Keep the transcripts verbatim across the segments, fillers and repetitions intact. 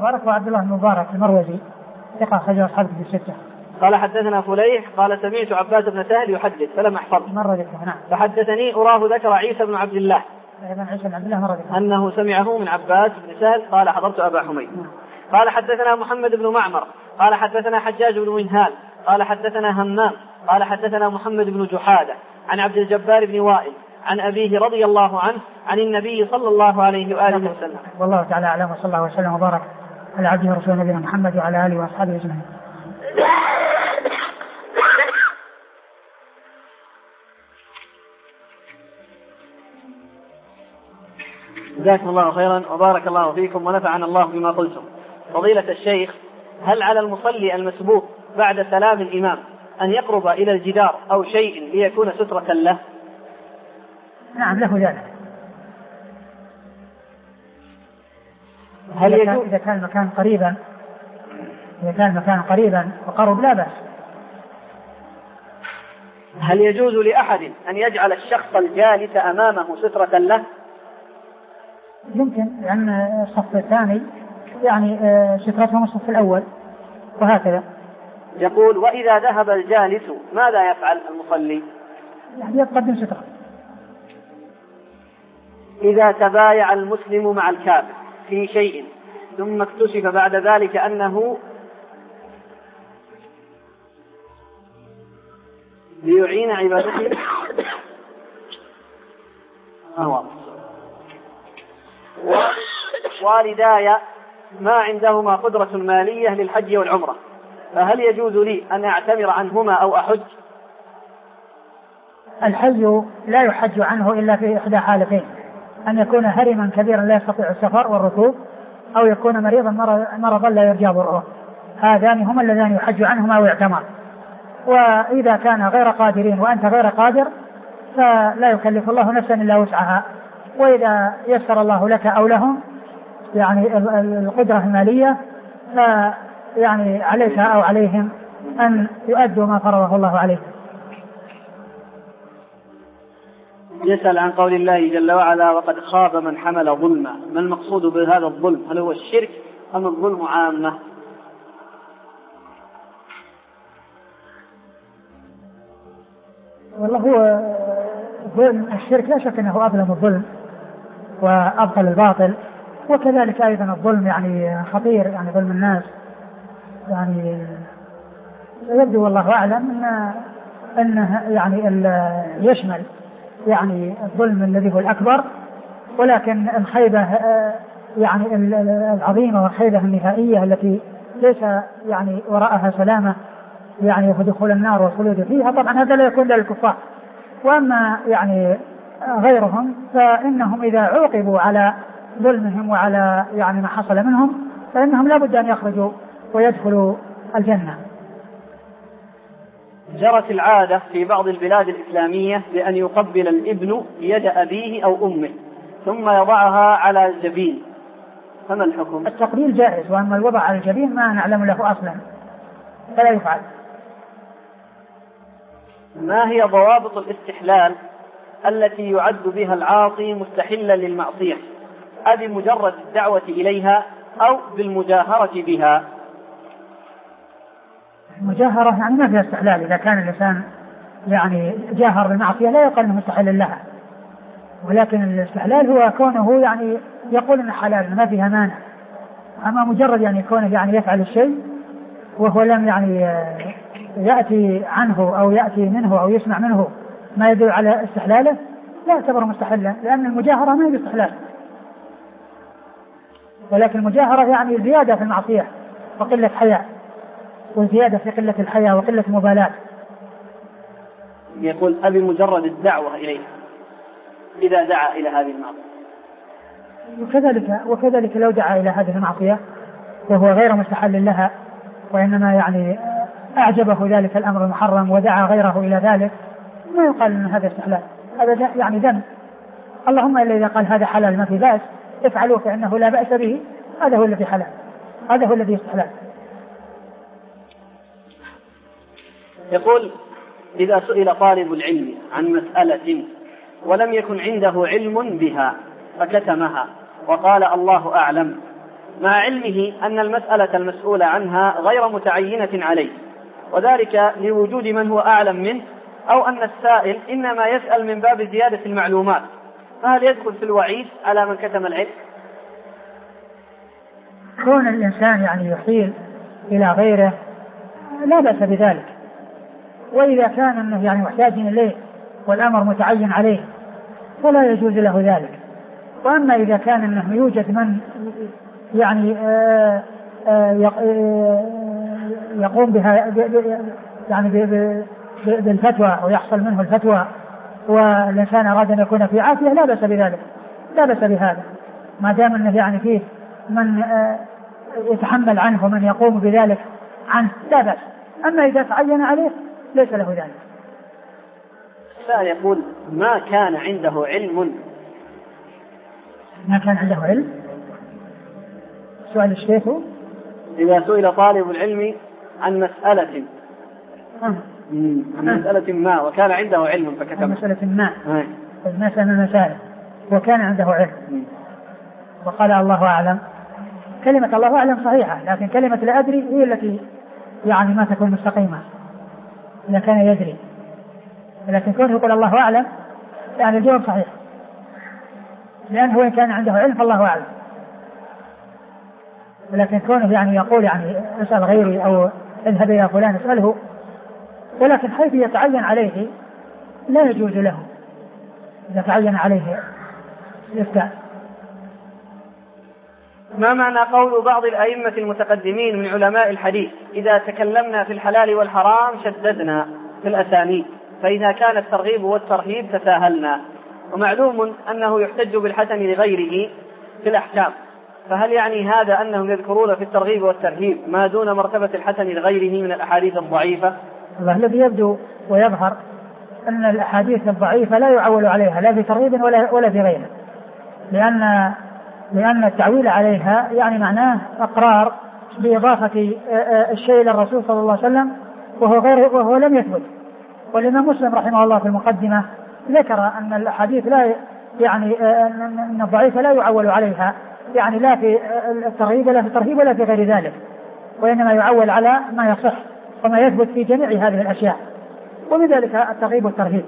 المبارك وعبد الله المبارك المروزي ثقة أخرجه أصحاب الكتب الستة. قال حدثنا فليح قال سمعت عباس بن سهل يحدث فلم أحفظ مرة ذكره. نعم. فحدثني أراه ذكر عيسى بن عبد الله أيضا عيسى بن عبد الله مرة ذكره أنه سمعه من عباس بن سهل قال حضرت أبا حميد. قال حدثنا محمد بن معمر قال حدثنا حجاج بن منهال قال حدثنا همام قال حدثنا محمد بن جحادة عن عبد الجبار بن وائل عن أبيه رضي الله عنه عن النبي صلى الله عليه وآله وسلم. والله تعالى أعلم وصلى الله وسلم وبارك على عبده ورسوله نبينا محمد وعلى آله وأصحابه أجمعين. جزاكم الله خيرا وبارك الله فيكم ونفعنا الله بما قلتم. فضيلة الشيخ، هل على المصلي المسبوق بعد سلام الإمام أن يقرب إلى الجدار أو شيء ليكون سترة له؟ نعم له ذلك. هل يجوز إذا كان المكان قريبا إذا كان المكان قريبا وقرب لا بأس. هل يجوز لأحد أن يجعل الشخص الجالس أمامه سترة له؟ يمكن، لأن الصف الثاني يعني سترتهم الصف الأول وهكذا. يقول وإذا ذهب الجالس ماذا يفعل المصلي؟ يعني يقدم سترة. إذا تبايع المسلم مع الكافر في شيء ثم اكتشف بعد ذلك أنه ليعين عبادته أهو والداي ما عندهما قدرة مالية للحج والعمرة، فهل يجوز لي أن أعتمر عنهما أو أحج؟ الحج لا يحج عنه إلا في إحدى حالتين: أن يكون هرما كبيرا لا يستطيع السفر والركوب، أو يكون مريضا مرضا لا يرجى برؤه. هذان هما اللذان يحج عنهما أو يعتمر. وإذا كان غير قادرين وأنت غير قادر فلا يكلف الله نفسا إلا وسعها، وإذا يسر الله لك أو لهم يعني القدرة المالية فيعني عليك أو عليهم أن يؤدوا ما فرضه الله عليهم. يسأل عن قول الله جل وعلا وقد خاب من حمل ظلما، ما المقصود بهذا الظلم؟ هل هو الشرك أم الظلم عامة؟ والله هو ظلم الشرك لا شك أنه أظلم الظلم وأبطل الباطل، وكذلك أيضا الظلم يعني خطير، يعني ظلم الناس يعني يبدو والله أعلم أن أنه يعني يشمل يعني الظلم الذي هو الأكبر، ولكن الخيبة يعني العظيمة والخيبة النهائية التي ليس يعني وراءها سلامة يعني ودخول النار والخلود فيها، طبعا هذا لا يكون للكفار. وأما يعني غيرهم فإنهم إذا عوقبوا على ظلمهم وعلى يعني ما حصل منهم فإنهم لا بد أن يخرجوا ويدخلوا الجنة. جرت العادة في بعض البلاد الإسلامية بأن يقبل الابن يد أبيه أو أمه ثم يضعها على الجبين، فما الحكم؟ التقبيل جائز، وأما الوضع على الجبين ما نعلم له أصلا فلا يفعل. ما هي ضوابط الاستحلال التي يعد بها العاصي مستحلا للمعصية؟ أبي مجرد الدعوة إليها أو بالمجاهرة بها؟ مجاهرة يعني ما فيها استحلال. إذا كان الإنسان يعني جاهر بالمعصية لا يقال أنه مستحل لها، ولكن الاستحلال هو كونه يعني يقول أنه حلال ما فيها مانع. أما مجرد يعني كونه يعني يفعل الشيء وهو لم يعني يأتي عنه أو يأتي منه أو يسمع منه ما يدل على استحلاله لا يعتبر مستحلا، لأن المجاهرة ما هي استحلال، ولكن المجاهرة يعني زيادة في المعصية وقلة حياء، وزيادة في قلة الحياة وقلة المبالاة. يقول أبي مجرد الدعوة إليه إذا دعا إلى هذه المعصية، وكذلك وكذلك لو دعا إلى هذه المعصية وهو غير مستحل لها، وإنما يعني أعجبه ذلك الأمر المحرم ودعا غيره إلى ذلك، ما يقال أن هذا استحلال، هذا يعني ذنب. اللهم إلا إذا قال هذا حلال ما في بأس افعلوا فإنه لا بأس به، هذا هو الذي حلال، هذا هو الذي استحلال. يقول إذا سئل طالب العلم عن مسألة ولم يكن عنده علم بها فكتمها وقال الله أعلم، مع علمه أن المسألة المسؤول عنها غير متعينة عليه، وذلك لوجود من هو أعلم منه، أو أن السائل إنما يسأل من باب زيادة المعلومات، فهل يدخل في الوعيد على من كتم العلم؟ كون الإنسان يعني يحيل إلى غيره لا بأس بذلك، وإذا كان أنه يعني محتاج إليه والأمر متعين عليه فلا يجوز له ذلك. وأما إذا كان أنه يوجد من يعني آآ آآ يقوم بها يعني بالفتوى ويحصل منه الفتوى والإنسان أراد أن يكون في عافية لا بأس بذلك، لا بأس بهذا ما دام أنه يعني فيه من يتحمل عنه ومن يقوم بذلك عنه لا بأس. أما إذا تعين عليه ليس له ذلك. السائل يقول ما كان عنده علم. ما كان عنده علم؟ سؤال الشيخ إذا سئل طالب العلم عن مسألة آه. عن مسألة ما وكان عنده علم فكتب مسألة ما آه. المسألة من المسائل وكان عنده علم م. وقال الله أعلم، كلمة الله أعلم صحيحة، لكن كلمة لا أدري هي التي يعني ما تكون مستقيمة إذا كان يدري، لكن كونه يقول الله أعلم يعني الجواب صحيح، لأنه وإن كان عنده علم فالله أعلم. ولكن كونه يعني يقول يعني اسأل غيري أو اذهب إلى فلان اسأله، ولكن حيث يتعين عليه لا يجوز له إذا تعين عليه الإفتاء. ما معنى قول بعض الأئمة المتقدمين من علماء الحديث إذا تكلمنا في الحلال والحرام شددنا في الأسانيد، فإذا كان الترغيب والترهيب تساهلنا؟ ومعلوم أنه يحتج بالحسن لغيره في الأحكام، فهل يعني هذا أنهم يذكرون في الترغيب والترهيب ما دون مرتبة الحسن لغيره من الأحاديث الضعيفة؟ الله الذي يبدو ويظهر أن الأحاديث الضعيفة لا يعول عليها لا في ترغيب ولا ولا في غيره، لأن لأن التعويل عليها يعني معناه أقرار بإضافة الشيء إلى الرسول صلى الله عليه وسلم وهو غير وهو لم يثبت. والإمام مسلم رحمه الله في المقدمة ذكر أن الأحاديث لا يعني أن الضعيفة لا يعول عليها يعني لا في الترغيب ولا في الترهيب ولا في غير ذلك، وإنما يعول على ما يصح وما يثبت في جميع هذه الأشياء، وبذلك الترغيب والترهيب.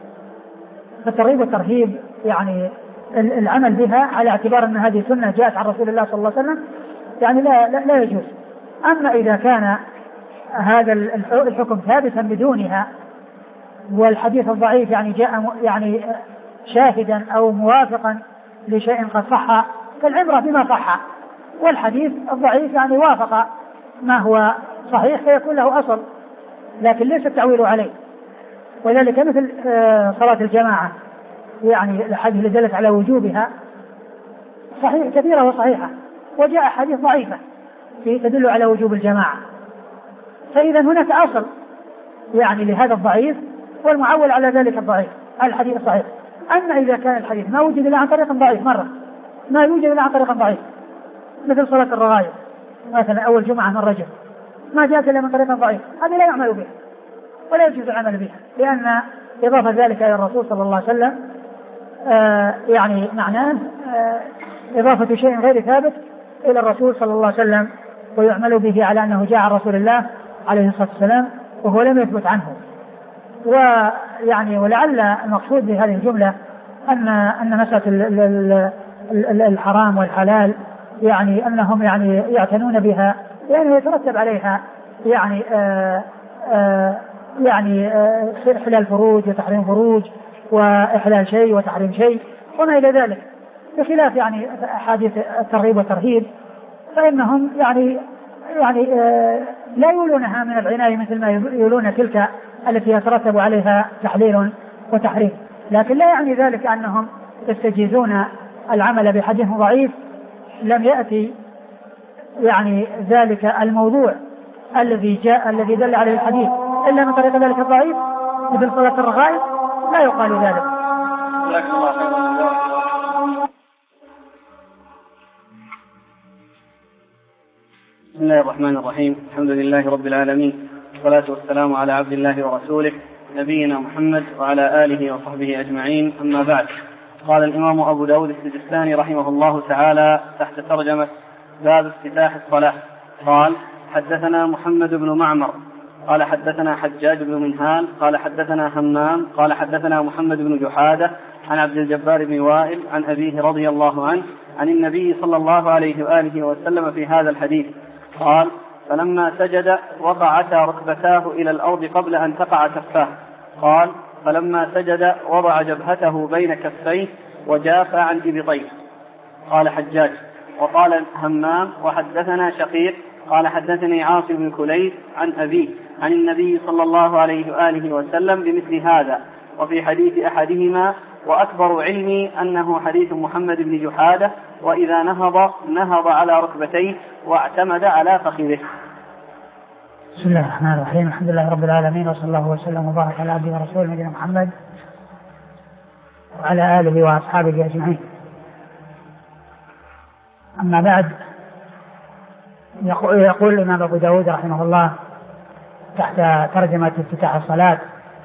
فالترغيب والترهيب يعني العمل بها على اعتبار أن هذه سنة جاءت عن رسول الله صلى الله عليه وسلم يعني لا, لا, لا يجوز. أما إذا كان هذا الحكم ثابتا بدونها والحديث الضعيف يعني جاء يعني شاهدا أو موافقا لشيء قد صح فالعبرة بما صح، والحديث الضعيف يعني وافق ما هو صحيح فيكون له أصل، لكن ليس التعويل عليه. وذلك مثل صلاة الجماعة يعني الحديث اللي دلت على وجوبها صحيح كثيرة وصحيحة، وجاء حديث ضعيفة تدل على وجوب الجماعة، فإذا هناك أصل يعني لهذا الضعيف والمعول على ذلك الضعيف الحديث الصحيح. أما إذا كان الحديث ما وجد إلا عن طريق ضعيف مرة ما يوجد إلا عن طريق ضعيف مثل صلاة الرغائب مثلا أول جمعة من رجب ما جاءت إلا من طريق ضعيف، هذه لا يعمل بها ولا يجوز العمل بها، لأن إضافة ذلك إلى الرسول صلى الله عليه وسلم آه يعني معناه آه إضافة شيء غير ثابت إلى الرسول صلى الله عليه وسلم ويعمل به على أنه جاء عن رسول الله عليه الصلاة والسلام وهو لم يثبت عنه. ويعني ولعل المقصود بهذه الجملة أن أن مسألة الحرام والحلال يعني أنهم يعني يعتنون بها لأنه يترتب عليها يعني آآ آآ يعني آآ إحلال فروج وتحريم فروج وإحلال شيء وتحريم شيء وما إلى ذلك، بخلاف يعني أحاديث الترغيب والترهيب فإنهم يعني يعني لا يولونها من العناية مثل ما يولون تلك التي يترتب عليها تحليل وتحريم، لكن لا يعني ذلك أنهم يستجيزون العمل بحديث ضعيف لم يأتي يعني ذلك الموضوع الذي جاء الذي دل عليه الحديث إلا من طريق ذلك الضعيف مثل صلاة الرغائب، لا يقال ذلك. بسم الله الرحمن الرحيم، الحمد لله رب العالمين، والصلاة والسلام على عبد الله ورسوله نبينا محمد وعلى آله وصحبه أجمعين، أما بعد. قال الإمام أبو داود السجستاني رحمه الله تعالى تحت ترجمة باب افتتاح الصلاة. قال حدثنا محمد بن معمر قال حدثنا حجاج بن منهال قال حدثنا همام قال حدثنا محمد بن جحادة عن عبد الجبار بن وائل عن أبيه رضي الله عنه عن النبي صلى الله عليه وآله وسلم في هذا الحديث قال فلما سجد وضعتا ركبتاه إلى الأرض قبل أن تقع كفاه. قال فلما سجد وضع جبهته بين كفيه وجاف عن إبطيه. قال حجاج وقال همام وحدثنا شقيق قال حدثني عاصم بن كليب عن أبيه عن النبي صلى الله عليه وآله وسلم بمثل هذا وفي حديث أحدهما وأكبر علمي أنه حديث محمد بن جحادة وإذا نهض نهض على ركبتيه واعتمد على فخذه. بسم الله الرحمن الرحيم. الحمد لله رب العالمين وصلى الله وسلم وبارك على عبده ورسوله نبينا محمد وعلى آله وأصحابه أجمعين. أما بعد، يقول الإمام أبو داود رحمه الله تحت ترجمة افتتاح الصلاة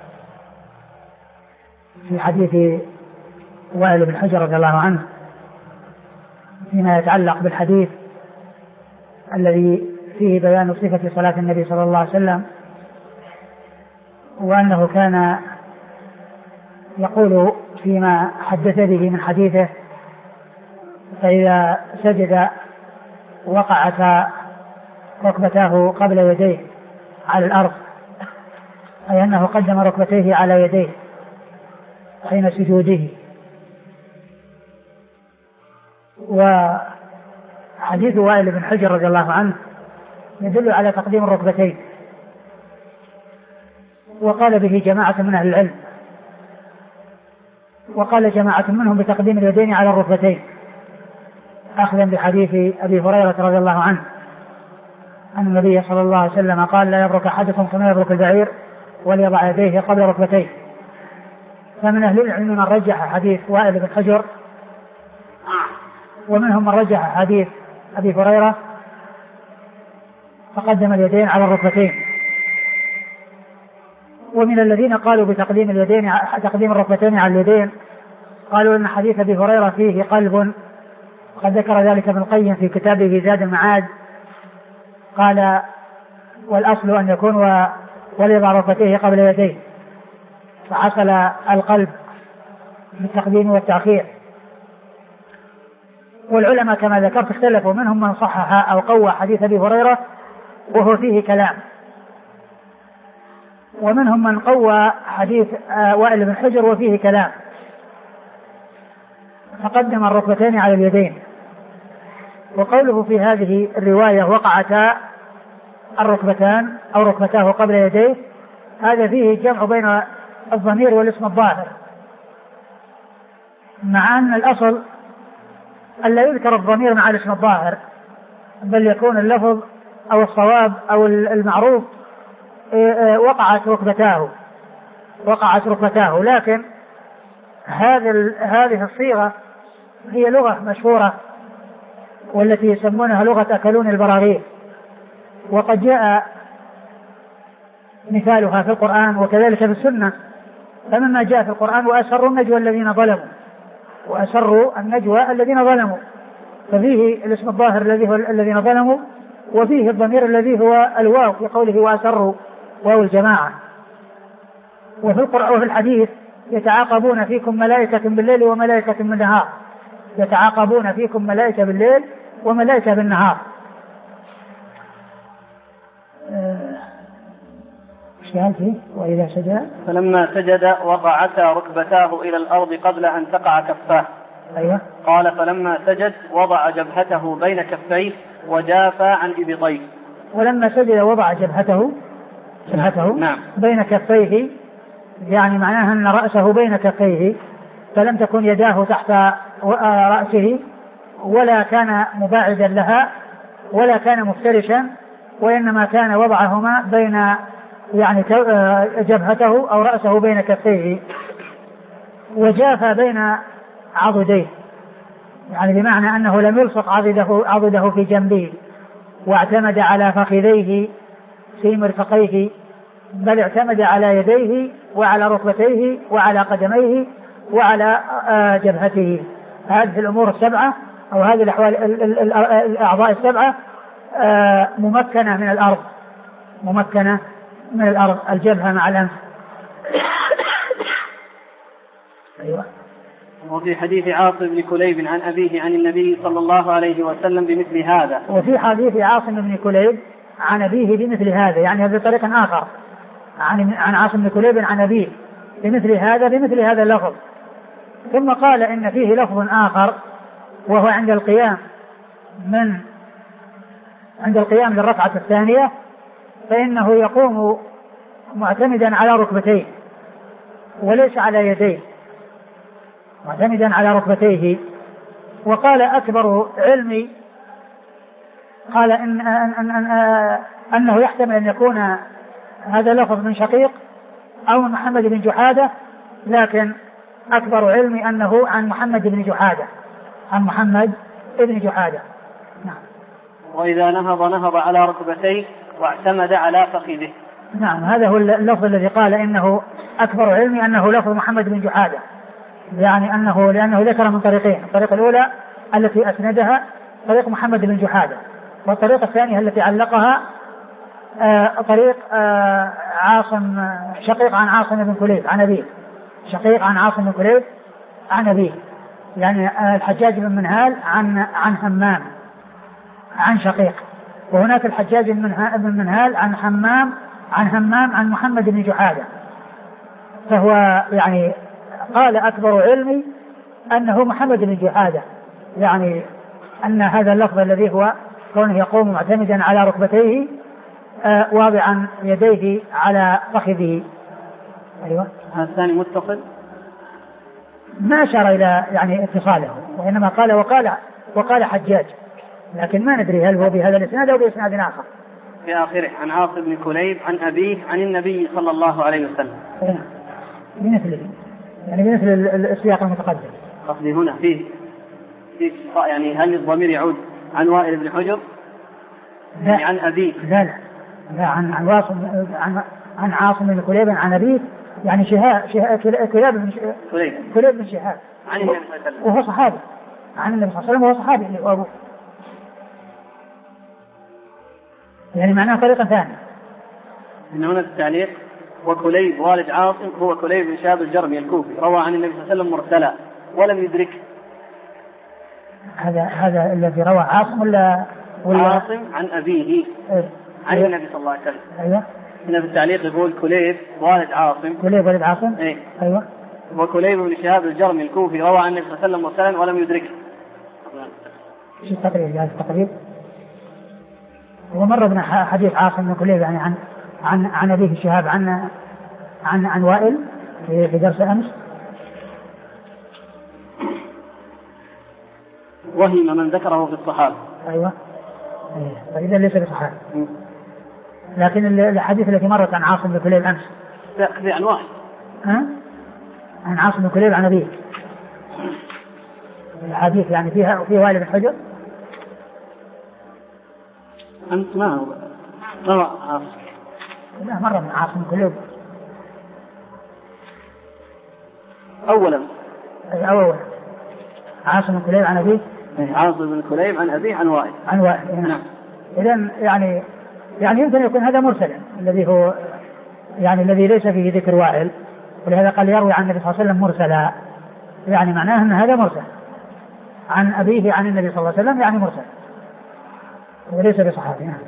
في حديث وائل بن حجر رضي الله عنه فيما يتعلق بالحديث الذي فيه بيان صفة صلاة النبي صلى الله عليه وسلم، وأنه كان يقول فيما حدث به من حديثه فإذا سجد وقعتا ركبتاه قبل يديه على الأرض، أي أنه قدم ركبتيه على يديه حين سجوده. وحديث وائل بن حجر رضي الله عنه يدل على تقديم الركبتين، وقال به جماعة من أهل العلم، وقال جماعة منهم بتقديم اليدين على الركبتين أخذا بحديث أبي هريرة رضي الله عنه أن النبي صلى الله عليه وسلم قال لا يبرك أحدكم كما يبرك البعير وليضع يديه قبل ركبتيه. فمن أهل العلم من رجح حديث وائل بن حجر، ومنهم من رجح حديث أبي هريرة فقدم اليدين على الركبتين. ومن الذين قالوا بتقديم اليدين تقديم الركبتين على اليدين قالوا إن حديث أبي هريرة فيه قلب، وقد ذكر ذلك ابن القيم في كتابه زاد المعاد، قال والأصل أن يكون وليضع ركبتيه قبل يديه، فحصل القلب بالتقديم والتأخير. والعلماء كما ذكرت اختلفوا، منهم من صحح أو قوى حديث أبي هريرة وهو فيه كلام، ومنهم من قوى حديث وائل بن حجر وفيه كلام فقدم الركبتين على اليدين. وقوله في هذه الرواية وقعتا الركبتان أو ركبتاه قبل يديه، هذا فيه جمع بين الضمير والاسم الظاهر، مع أن الأصل أن لا يذكر الضمير مع الاسم الظاهر، بل يكون اللفظ أو الصواب أو المعروف وقعت ركبتاه وقعت ركبتاه لكن هذه هذه الصيغة هي لغة مشهورة والتي يسمونها لغة أكلون البراغيث، وقد جاء مثالها في القرآن وكذلك في السنة. فمما جاء في القرآن وأسروا النجوى الذين ظلموا وأسروا النجوى الذين ظلموا، ففيه الاسم الظاهر الذي هو الذين ظلموا، وفيه الضمير الذي هو الواو في قوله وأسروا واو الجماعة. وفي القرآن وفي الحديث يتعاقبون فيكم ملائكة بالليل وملائكة بالنهار، يتعاقبون فيكم ملائكة بالليل وملائكة بالنهار. وإذا سجد فلما سجد وضعتا ركبتاه إلى الأرض قبل أن تقع كفاه. أيوة. قال فلما سجد وضع جبهته بين كفيه وجاف عن إبطيه. ولما سجد وضع جبهته جبهته نعم. بين كفيه، يعني معناها أن رأسه بين كفيه، فلم تكن يداه تحت رأسه ولا كان مباعدا لها ولا كان مفترشا، وإنما كان وضعهما بين يعني جبهته أو رأسه بين كفيه، وجاف بين عضديه، يعني بمعنى أنه لم يلصق عضده, عضده في جنبه، واعتمد على فخذيه في مرفقيه، بل اعتمد على يديه وعلى ركبتيه وعلى قدميه وعلى جبهته. هذه الأمور السبعة أو هذه الأحوال الأعضاء السبعة ممكنة من الأرض، ممكنة من الأرض، الجبهة مع الأنف. أيوة. وفي حديث عاصم بن كليب عن أبيه عن النبي صلى الله عليه وسلم بمثل هذا. وفي حديث عاصم بن كليب عن أبيه بمثل هذا، يعني هذا طريق آخر عن عن عاصم بن كليب عن أبيه بمثل هذا بمثل هذا اللفظ. ثم قال إن فيه لفظ آخر وهو عند القيام من عند القيام للركعة الثانية، فإنه يقوم معتمدا على ركبتيه وليس على يديه، معتمدا على ركبتيه. وقال أكبر علمي قال إن أن أن أن أنه يحتمل أن يكون هذا لفظ من شقيق أو من محمد بن جحادة، لكن أكبر علمي أنه عن محمد بن جحادة، عن محمد بن جحادة. نعم. وإذا نهض نهض على ركبتيه واعتمد على فخذه. نعم، هذا هو اللفظ الذي قال إنه أكبر علمي أنه لفظ محمد بن جحادة، يعني أنه لأنه ذكر من طريقين، الطريقة الأولى التي أسندها طريق محمد بن جحادة، والطريقة الثانية التي علقها آه طريق آه عاصم شقيق عن عاصم بن كليب عن أبيه، شقيق عن عاصم بن كليب عن أبيه، يعني آه الحجاج بن منهال عن عن همام عن شقيق، وهناك الحجاج بن منهال عن همام عن همام عن محمد بن جحادة. فهو يعني قال أكبر علمي أنه محمد بن جحادة، يعني أن هذا اللفظ الذي هو كونه يقوم معتمدا على ركبتيه آه واضعا يديه على فخذه. أيوة. هذا الثاني متصل، ما أشار إلى يعني اتصاله، وإنما قال وقال وقال حجاج، لكن ما ندري هل هو بهذا الإسناد أو بإسناد آخر. في آخره عن عاصم بن كليب عن أبيه عن النبي صلى الله عليه وسلم. نعم، بمثل يعني بمثل السياق المتقدم. قصدي هنا فيه في يعني هل الضمير يعود عن وائل بن حجر؟ يعني عن أبيه؟ لا لا لا عن عن واصل عن عن عاصم بن كليب عن أبيه، يعني شهاب شهاب كلاب بن كليب كليب بن شهاب عن النبي صلى الله عليه وسلم، وهو صحابي عن النبي صلى الله عليه وسلم، وهو صحابي وأبوه، يعني معناه طريقة ثانية. إن هنا التعليق وكليب والد عاصم هو كليب بن شهاب الجرمي الكوفي روى عن النبي صلى الله عليه وسلم مرسلا ولم يدرك. هذا هذا الذي روى عاصم ولا ولا عاصم عن أبيه إيه؟ عن أيوة. النبي صلى الله عليه وسلم. أيوة. هنا في التعليق يقول كليب والد عاصم، كليب والد عاصم إيه؟ أيوة. وكليب بن شهاب الجرمي الكوفي روى عن النبي صلى الله عليه وسلم مرسلا ولم يدركه. ايش التقريب؟ هذا التقريب هو مر بنا حديث عاصم بن كليب يعني عن عن عن أبيه الشهاب عن عن عن وائل في درس أمس. وهم من ذكره في الصحابة. أيوة. فإذا ليس بصحابة، لكن الحديث التي مرت عن عاصم بن كليب أمس في عن واحد ها؟ عن عاصم بن كليب عن أبيه، الحديث يعني فيها فيه وائل بن حجر. أنت ما هو روى عاصم؟ لا، مرة من عاصم بن كليب أولا أولا عاصم بن كليب عن أبيه، عاصم بن كليب عن أبيه عن وائل عن وائل. نعم. إذن يعني يعني يمكن يكون هذا مرسلا الذي هو يعني الذي ليس فيه ذكر وائل، ولهذا قال يروي عن النبي صلى الله عليه وسلم مرسلا، يعني معناه أن هذا مرسل عن أبيه عن النبي صلى الله عليه وسلم، يعني مرسل وليس بصحابي. نعم.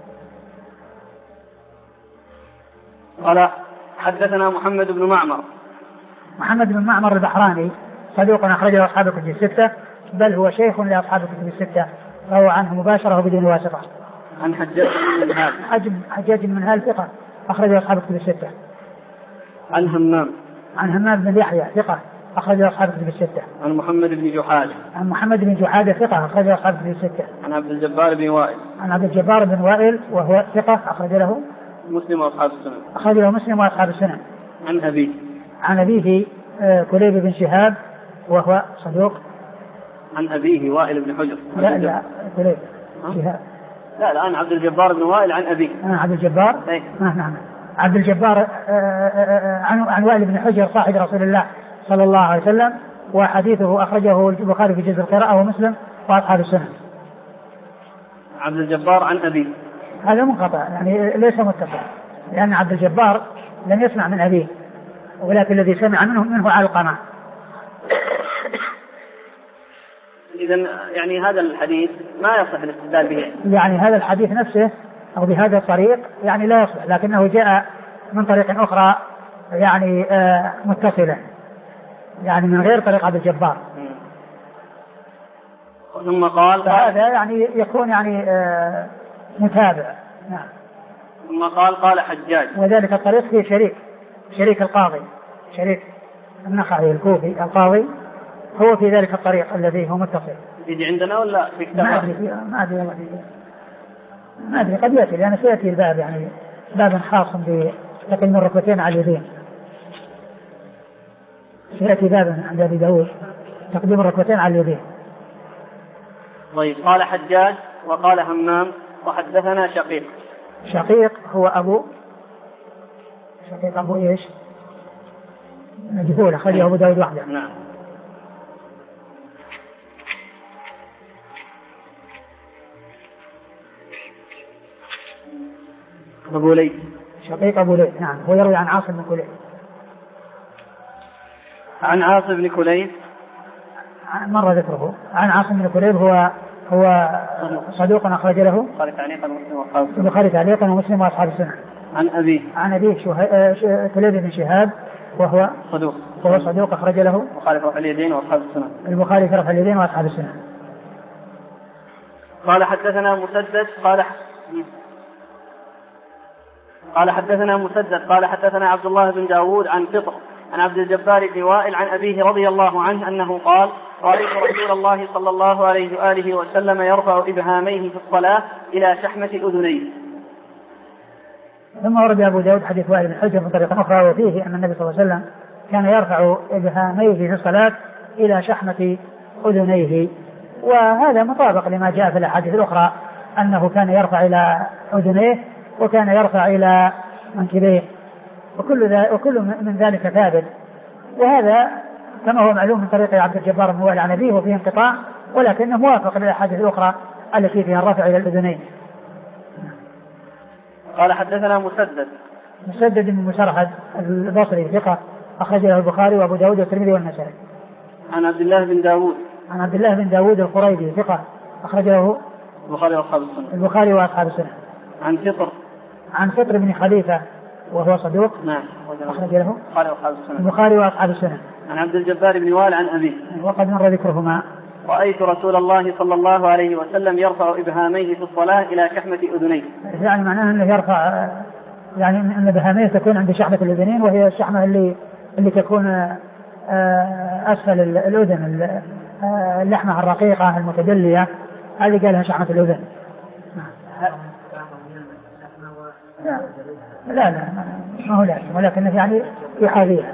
قال حدثنا محمد بن معمر. محمد بن معمر البحراني صدوق أخرجه أصحاب الكتب الستة، بل هو شيخ لأصحاب الكتب الستة، روى عنه مباشرة وبدون واسطة. عن حجاج بن منهال. حجاج بن منهال ثقة أخرجه أصحاب الكتب الستة. عن همام. عن همام بن يحيى ثقة أخرجه أصحاب الكتب الستة. عن محمد بن جحادة. عن محمد بن جحادة ثقة أخرجه أصحاب الكتب الستة. عن عبد الجبار بن وائل. عن عبد الجبار بن وائل وهو ثقة أخرج له مسلم وأصحاب السنن. أخرج له مسلم وأصحاب السنن. عن أبيه. عن أبيه كليب بن شهاب وهو صدوق. عن أبيه وائل بن حجر. لا لا كليب شهاب. لا الآن عبد الجبار بن وائل عن أبيه. آه عبد الجبار. أي. آه نعم. عبد الجبار آه آه عن عن وائل بن حجر صاحب رسول الله صلى الله عليه وسلم، وحديثه أخرجه البخاري في جزء القراءة ومسلم وأصحاب السنن. عبد الجبار عن أبيه هذا منقطع يعني ليس متصل، لأن عبد الجبار لم يسمع من أبيه، ولكن الذي سمع منه منه علقمة. إذن يعني هذا الحديث ما يصح الاستدلال به، يعني هذا الحديث نفسه أو بهذا الطريق يعني لا يصح، لكنه جاء من طريق أخرى يعني آه متصلة، يعني من غير طريق عبد الجبار. ثم قال فهذا يعني يكون يعني آه متابع. نعم. ثم قال قال حجاج، وذلك الطريق فيه شريك شريك القاضي شريك النخعي الكوفي القاضي، هو في ذلك الطريق الذي هو متصل. يجي عندنا ولا في كتاب؟ ما أدري ما أدري ما أدري قد يأتي، لأن سيأتي الباب يعني باب خاص بتقديم الركبتين على اليدين، سيأتي باب عند أبي داود تقديم الركبتين على اليدين. طيب. قال حجاج وقال همام وحدثنا شقيق. شقيق هو أبو شقيق أبو إيش؟ مجهول، أخرجه أبو داود وحده. نعم. أبو ليث. شقيق أبو ليث. نعم. هو يروي عن عاصم بن كليب. عن عاصم بن كليب مر ذكره. عن عاصم بن كليب هو هو صدوق أخرج له البخاري تعليقا ومسلم وأصحاب السنن. البخاري تعليقا ومسلم وأصحاب السنن. عن أبيه عن أبيه كليب بن شهاب وهو صدوق وهو صدوق أخرج له البخاري في رفع اليدين وأصحاب السنن. البخاري في رفع اليدين وأصحاب السنن. قال حدثنا مسدد قال قال حدثنا مسدد قال حدثنا عبد الله بن داود عن فطر عن عبد الجبار بن وائل عن أبيه رضي الله عنه أنه قال رأيت رسول الله صلى الله عليه وآله وسلم يرفع إبهاميه في الصلاة إلى شحمة الأذنين. ثم ورد أبو داود حديث وائل بن حجر من طريقة أخرى وفيه أن النبي صلى الله عليه وسلم كان يرفع إبهاميه في الصلاة إلى شحمة أذنيه، وهذا مطابق لما جاء في الأحاديث الأخرى أنه كان يرفع إلى أذنيه وكان يرفع إلى منكبيه، وكل, ذا وكل من ذلك ثابت. وهذا كما هو معلوم من طريق عبد الجبار بن وائل عن أبيه وفيه انقطاع، ولكنه موافق للأحاديث الأخرى التي فيها الرفع إلى الأذنين. قال حدثنا مسدد مسدد بن مسرهد البصري ثقة أخرج له البخاري وأبو داود والترمذي والنسائي. عن عبد الله بن داود عن عبد الله بن داود القريبي ثقة أخرج له البخاري وأصحاب السنن. البخاري وأصحاب السنن. عن فطر عن فطر بن خليفة وهو صدوق. نعم. أخرج له البخاري وأصحاب السنن. البخاري وأصحاب السنن. عن عبد الجبار بن وائل عن أبيه وقد مر ذكرهما. رأيت رسول الله صلى الله عليه وسلم يرفع إبهاميه في الصلاة إلى شحمة أذنيه. يعني معناه أنه يرفع يعني أن إبهاميه تكون عند شحمة الأذنين، وهي الشحمة اللي اللي تكون أسفل الأذن، اللحمة الرقيقة المتدلية، هذه قالها شحمة الأذن. لا لا ما هو لازم، ولكنه يعني يحاذيها.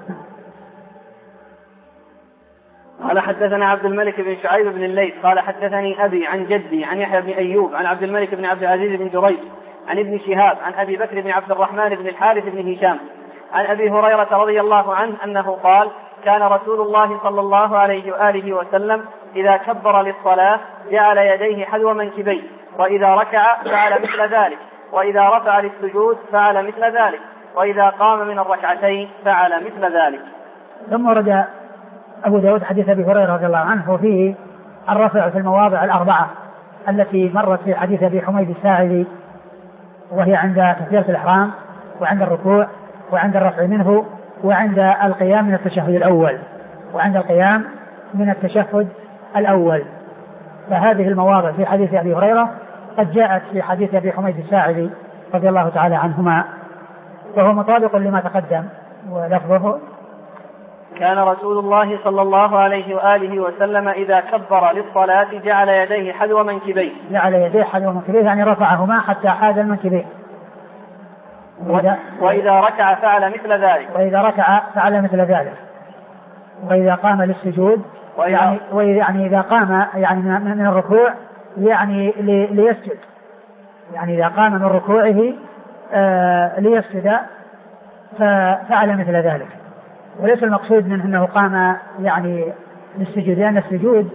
قال حدثنا عبد الملك بن شعيب بن الليث قال حدثني أبي عن جدي عن يحيى بن أيوب عن عبد الملك بن عبد العزيز بن جريج عن ابن شهاب عن أبي بكر بن عبد الرحمن بن الحارث بن هشام عن أبي هريرة رضي الله عنه أنه قال كان رسول الله صلى الله عليه وآله وسلم إذا كبر للصلاة جعل يديه حذو منكبيه، وإذا ركع فعل مثل ذلك، وإذا رفع للسجود فعل مثل ذلك، وإذا قام من الركعتين فعل مثل ذلك. ثم ورد أبو داود حديث أبي هريرة رضي الله عنه وفيه الرفع في المواضع الأربعة التي مرت في حديث أبي حميد الساعدي، وهي عند تكبيرة الإحرام وعند الركوع وعند الرفع منه وعند القيام من التشهد الأول وعند القيام من التشهد الأول. فهذه المواضع في حديث أبي هريرة قد جاءت في حديث أبي حميد الساعدي رضي الله تعالى عنهما، وهو مطابق لما تقدم. ولفظه كان رسول الله صلى الله عليه وآله وسلم إذا كبر للصلاة جعل يديه حذو منكبيه جعل يديه حذو منكبيه يعني رفعهما حتى حاذ المنكبين، وإذا, وإذا ركع فعل مثل ذلك وإذا ركع فعل مثل ذلك وإذا قام للسجود يعني يعني إذا قام يعني من الركوع يعني ليسجد، يعني إذا قام من ركوعه آه ليسجد ففعل مثل ذلك. وليس المقصود منه أنه قام يعني للسجود، لأن السجود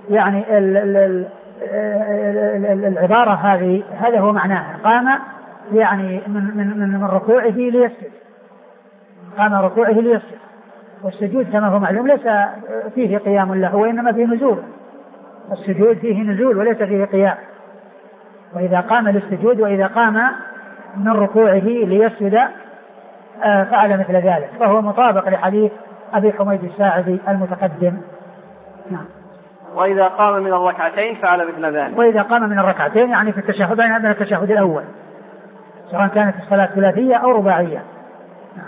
يعني ال ال ال ال العبارة هذه هذا هو معناها. قام يعني من من من, من ركوعه ليسجد، قام ركوعه ليسجد. والسجود كما هو معلوم ليس فيه قيام له وإنما فيه نزول، السجود فيه نزول وليس فيه قيام. وإذا قام للسجود وإذا قام من ركوعه ليسجد فعل مثل ذلك، فهو مطابق لحديث أبي حميد الساعدي المتقدم. نعم. وإذا قام من الركعتين فعل مثل ذلك. وإذا قام من الركعتين يعني في التشهد بين من التشهد الأول، سواء كانت الصلاة ثلاثية أو رباعية. نعم.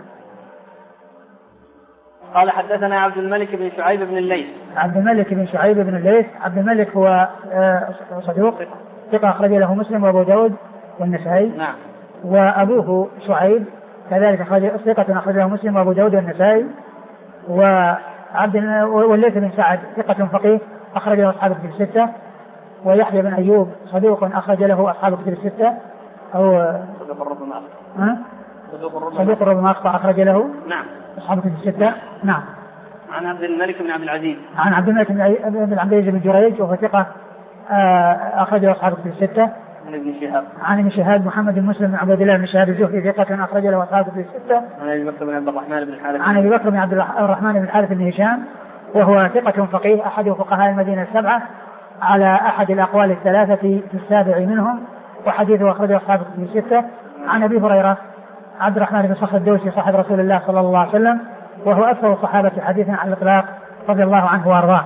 قال حدثنا عبد الملك بن شعيب بن الليث. عبد الملك بن شعيب بن الليث. عبد الملك هو صدوق ثقة أخرج له مسلم وأبو داود والنسائي. نعم. وأبوه شعيب كذلك ثقة أخرج له مسلم وأبو داود والنسائي. وعبد والليث بن سعد ثقة فقيه أخرج له أصحاب الكتب الستة. ويحيى بن أيوب صدوق أخرج له أصحاب الكتب الستة أو صدوق ربما أخطأ. صدوق ربما أخطأ أخرج له نعم أصحاب الكتب الستة. نعم. عن عبد الملك بن عبد العزيز. عن عبد الملك بن عبد العزيز بن جريج وهو ثقة أخرج له أصحاب الكتب الستة. عن ابن شهاب. عن ابن شهاب محمد بن مسلم بن عبد الله بن شهاب الزهري ثقة أخرج له أصحاب الكتب الستة. عن أبي بكر بن عبد الرحمن بن الحارث. عن أبي بكر بن عبد الرحمن بن الحارث بن هشام وهو ثقة فقيه أحد فقهاء المدينة السبعة على أحد الأقوال الثلاثة في السابع منهم، وحديثه أخرجه أصحاب الكتب الستة. عن أبي هريرة عبد الرحمن بن صخر الدوسي صاحب رسول الله صلى الله عليه وسلم وهو أكثر الصحابة حديثا على الإطلاق رضي الله عنه وأرضاه.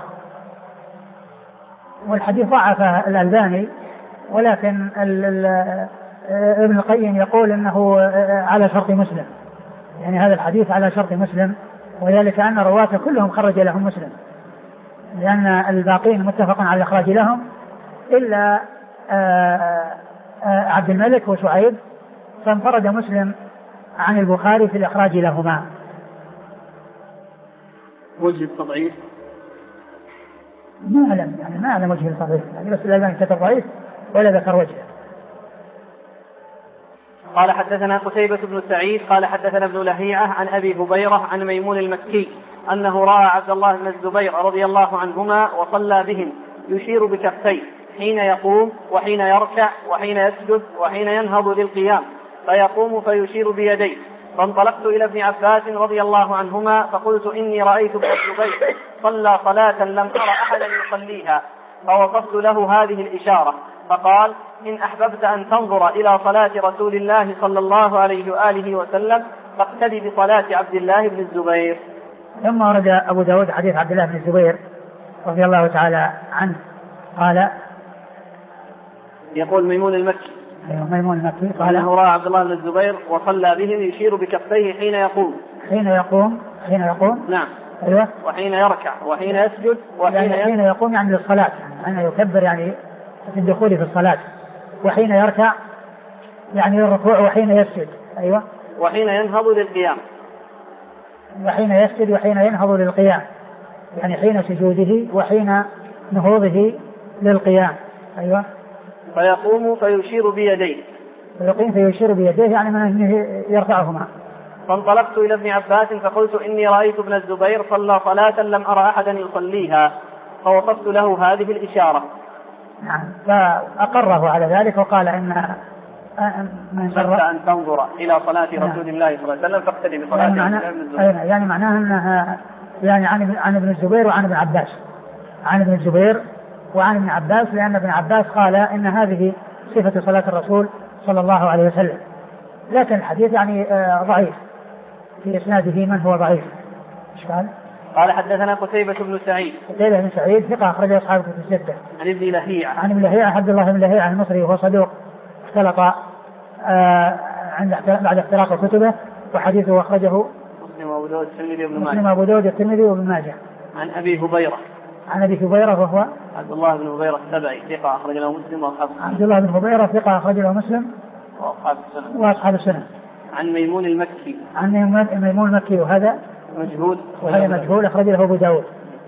والحديث ضعف الألباني، ولكن ال ال ابن القيم يقول إنه على شرط مسلم، يعني هذا الحديث على شرط مسلم، وذلك أن رواته كلهم خرج لهم مسلم، لأن الباقين متفق على الإخراج لهم إلا عبد الملك وشعيب، فانفرد مسلم عن البخاري في الإخراج لهما. وجه التضعيف ما أعلم، يعني ما أعلم وجه التضعيف، يعني بس الألباني كتب ضعيف ولا ذكر وجهه. قال حدثنا قتيبة بن سعيد قال حدثنا ابن لهيعة عن أبي هبيرة عن ميمون المكي أنه رأى عبد الله بن الزبير رضي الله عنهما وصلى بهم يشير بكفيه حين يقوم وحين يركع وحين يسجد وحين ينهض للقيام، فيقوم فيشير بيديه. فانطلقت إلى ابن عباس رضي الله عنهما فقلت إني رأيت ابن الزبير صلى صلاة لم أرى أحدا يصليها، فوصفت له هذه الإشارة، فقال: إن أحببت أن تنظر إلى صلاة رسول الله صلى الله عليه وآله وسلم فاقتدي بصلاة عبد الله بن الزبير. ثم ورد أبو داود حديث عبد الله بن الزبير رضي الله تعالى عنه قال، يقول ميمون المكي أيوة ميمون المكي قال أنه رأى عبد الله بن الزبير وصلى بهم يشير بكفيه حين يقوم حين يقوم حين يقوم نعم أيوة وحين يركع وحين يسجد وحين يعني حين يقوم يعني للصلاة، يعني يكبر يعني في الدخول في الصلاة، وحين يركع يعني للركوع، وحين يسجد أيوة وحين ينهض للقيام وحين يسجد وحين ينهض للقيام، يعني حين سجوده وحين نهوضه للقيام أيوة. فيقوم فيشير بيديه فيقوم فيشير بيديه يعني من أنه يرفعهما. فانطلقت إلى ابن عباس فقلت إني رأيت ابن الزبير صلى صلاة لم أرى أحدا يصليها، فوصفت له هذه الإشارة. نعم. فأقره على ذلك وقال إن من شرط أن تنظر إلى صلاة رسول الله صلى الله عليه وسلم فاقتدي بصلاة يعني معناه يعني معناه أنها يعني عن عن ابن الزبير وعن ابن عباس، عن ابن الزبير وعن ابن عباس، لأن ابن عباس قال إن هذه صفة صلاة الرسول صلى الله عليه وسلم، لكن الحديث يعني ضعيف في إسناده من هو ضعيف. إيش قال؟ قال حدثنا قتيبة بن سعيد. قتيبة بن سعيد ثقة أخرج أصحاب الكتب الستة. عن ابن لهيعة. عن ابن لهيعة عبد الله بن لهيعة المصري وهو صدوق اختلط آه عند بعد اختلاط كتبه، وحديثه أخرجه مسلم وأبو داود الترمذي وابن ماجه. مسلم وأبو داود الترمذي وابن ماجه. عن أبي هبيرة. عن أبي هبيرة وهو عبد الله بن هبيرة السبعي ثقة أخرج له مسلم وأصحاب السنن. عبد الله بن هبيرة ثقة أخرج له مسلم وأصحاب السنن. وأصحاب السنن. عن ميمون المكي. عن ميمون المكي وهذا مجهول وهذا مجهول أخرج له أبو داود.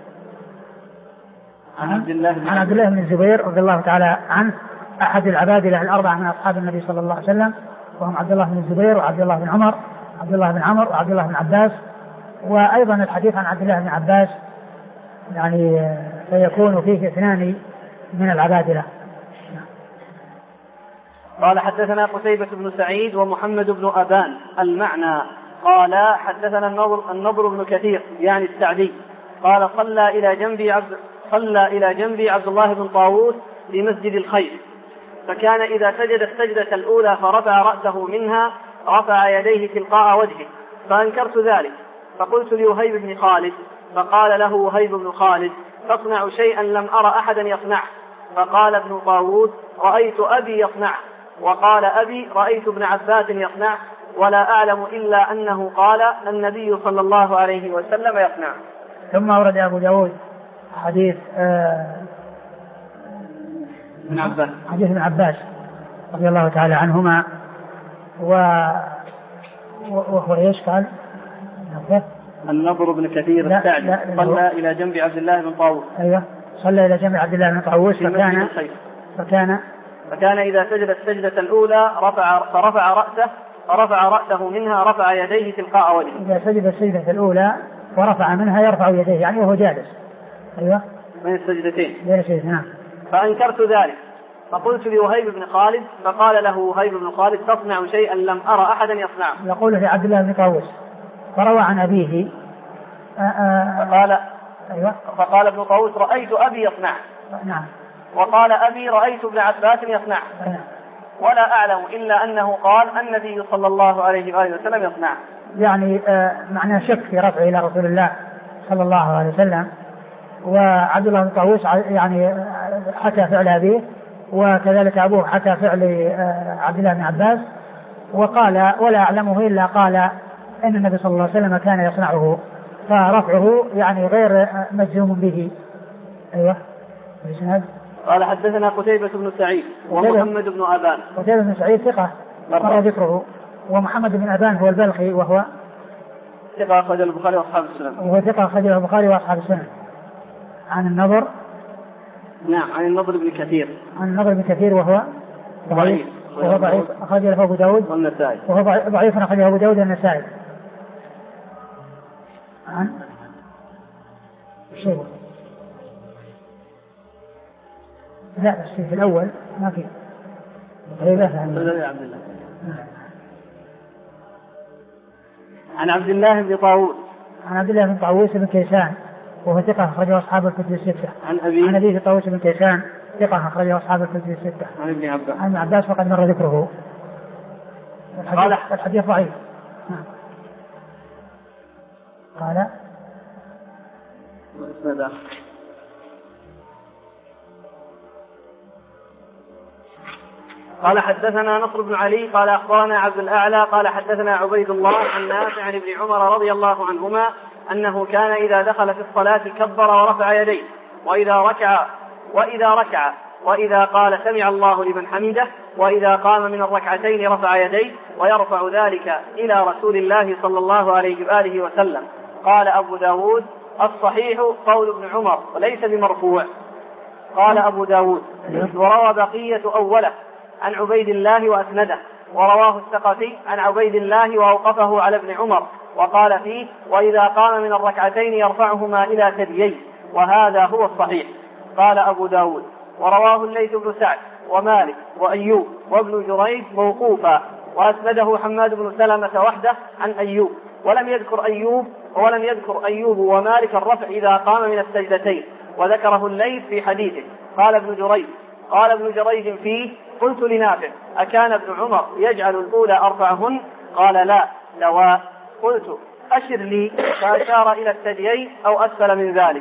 عن عبد الله بن عن عبد الله بن الزبير رضي الله تعالى عنه أحد العبادلة الأربعة من أصحاب النبي صلى الله عليه وسلم، وهم عبد الله بن الزبير وعبد الله بن عمر عبد الله بن عمر وعبد الله بن عباس. وأيضا الحديث عن عبد الله بن عباس يعني فيكون فيه اثنان من العبادلة. قال حدثنا قتيبة بن سعيد ومحمد بن أبان المعنى. قال حدثنا النضر, النضر بن كثير يعني السعدي قال صلى إلى جنبي عبد, صلى إلى جنبي عبد الله بن طاووس في مسجد الخير، فكان إذا سجد السجدة الأولى فرفع رأسه منها رفع يديه تلقاء وجهه، فأنكرت ذلك فقلت لوهيب بن خالد، فقال له وهيب بن خالد تصنع شيئا لم أرى أحدا يصنعه. فقال ابن طاووس رأيت أبي يصنعه، وقال أبي رأيت ابن عباس يصنعه، ولا أعلم إلا أنه قال النبي صلى الله عليه وسلم يصنعه. ثم ورد أبو داود حديث آه ابن عباس حديث ابن عباس رضي الله تعالى عنهما، وهو ايش قال؟ النضر بن كثير السعدي صلى إلى جنب عبد الله بن طاووس. أيوة صلى إلى جنب عبد الله بن طاووس فكان فكان فكان إذا سجد السجدة الأولى رفع فرفع رأسه فرفع رأسه منها رفع يديه تلقاء وجهه. إذا سجد السجدة الأولى ورفع منها يرفع يديه يعني وهو جالس. أيوة من السجدتين. بين السجدتين. نعم. فأنكرت ذلك فقلت لوهيب بن خالد، فقال له وهيب بن خالد تصنع شيئا لم أرى أحدا يصنعه. يقول لعبد الله بن طاووس فروى عن أبيه فقال أيوة فقال ابن طاووس رأيت أبي يصنعه. نعم. وقال أبي رأيت ابن عباس يصنعه. نعم. ولا أعلم إلا أنه قال النبي صلى الله عليه وآله وسلم يصنعه. يعني آه معنى شك في رفعه إلى رسول الله صلى الله عليه وسلم. وعبد الله بن طاووس يعني حكى فعل أبيه، وكذلك أبوه حكى فعل آه عبد الله بن عباس، وقال ولا أعلمه إلا قال إن النبي صلى الله عليه وسلم كان يصنعه، فرفعه يعني غير مجزوم به. أيوة. قال حدثنا قتيبة بن سعيد ومحمد بن أبان. قتيبة بن سعيد ثقة مر ذكره، ومحمد بن أبان هو البلخي وهو ثقة أخرج البخاري وأصحاب السنن. وهو ثقة أخرج البخاري وأصحاب السنن. عن النضر نعم عن النضر بن كثير عن النضر بن كثير وهو ضعيف وهو ضعيف أخرج له أبو داود والنسائي وهو ضعيف أخرج له أبو داود والنسائي. عن شيء لا بس في الأول ما في غيبة عن عبد الله عن عبد الله بن طاووس عن عبد الله بن طاووس بن كيسان وهو ثقة أخرجه أصحاب الكتب الستة. عن أبي عن أبي طاووس بن كيسان ثقة أخرجه أصحاب الكتب الستة. عن ابن عباس عن عباس فقد مر ذكره. الحديث, الحديث ضعيف. قال ماذا؟ قال حدثنا نصر بن علي قال أخبرنا عبد الأعلى قال حدثنا عبيد الله عن نافع عن ابن عمر رضي الله عنهما أنه كان إذا دخل في الصلاة كبر ورفع يديه، وإذا ركع وإذا ركع وإذا قال سمع الله لمن حمده، وإذا قام من الركعتين رفع يديه، ويرفع ذلك إلى رسول الله صلى الله عليه وآله وسلم. قال أبو داود الصحيح قول ابن عمر وليس بمرفوع. قال أبو داود وروى بقية أوله عن عبيد الله وأسنده، ورواه الثقفي عن عبيد الله وأوقفه على ابن عمر وقال فيه وإذا قام من الركعتين يرفعهما إلى ثدييه، وهذا هو الصحيح. قال أبو داود ورواه الليث بن سعد ومالك وأيوب وابن جريج موقوفا، وأسنده حماد بن سلمة وحده عن أيوب، ولم يذكر أيوب ولم يذكر أيوب ومالك الرفع إذا قام من السجدتين، وذكره الليث في حديثه. قال ابن جريج قال ابن جريج فيه قلت لنافع أكان ابن عمر يجعل الأولى أرفعهن؟ قال لا لواء. قلت أشر لي، فأشار إلى الثديين أو أسفل من ذلك.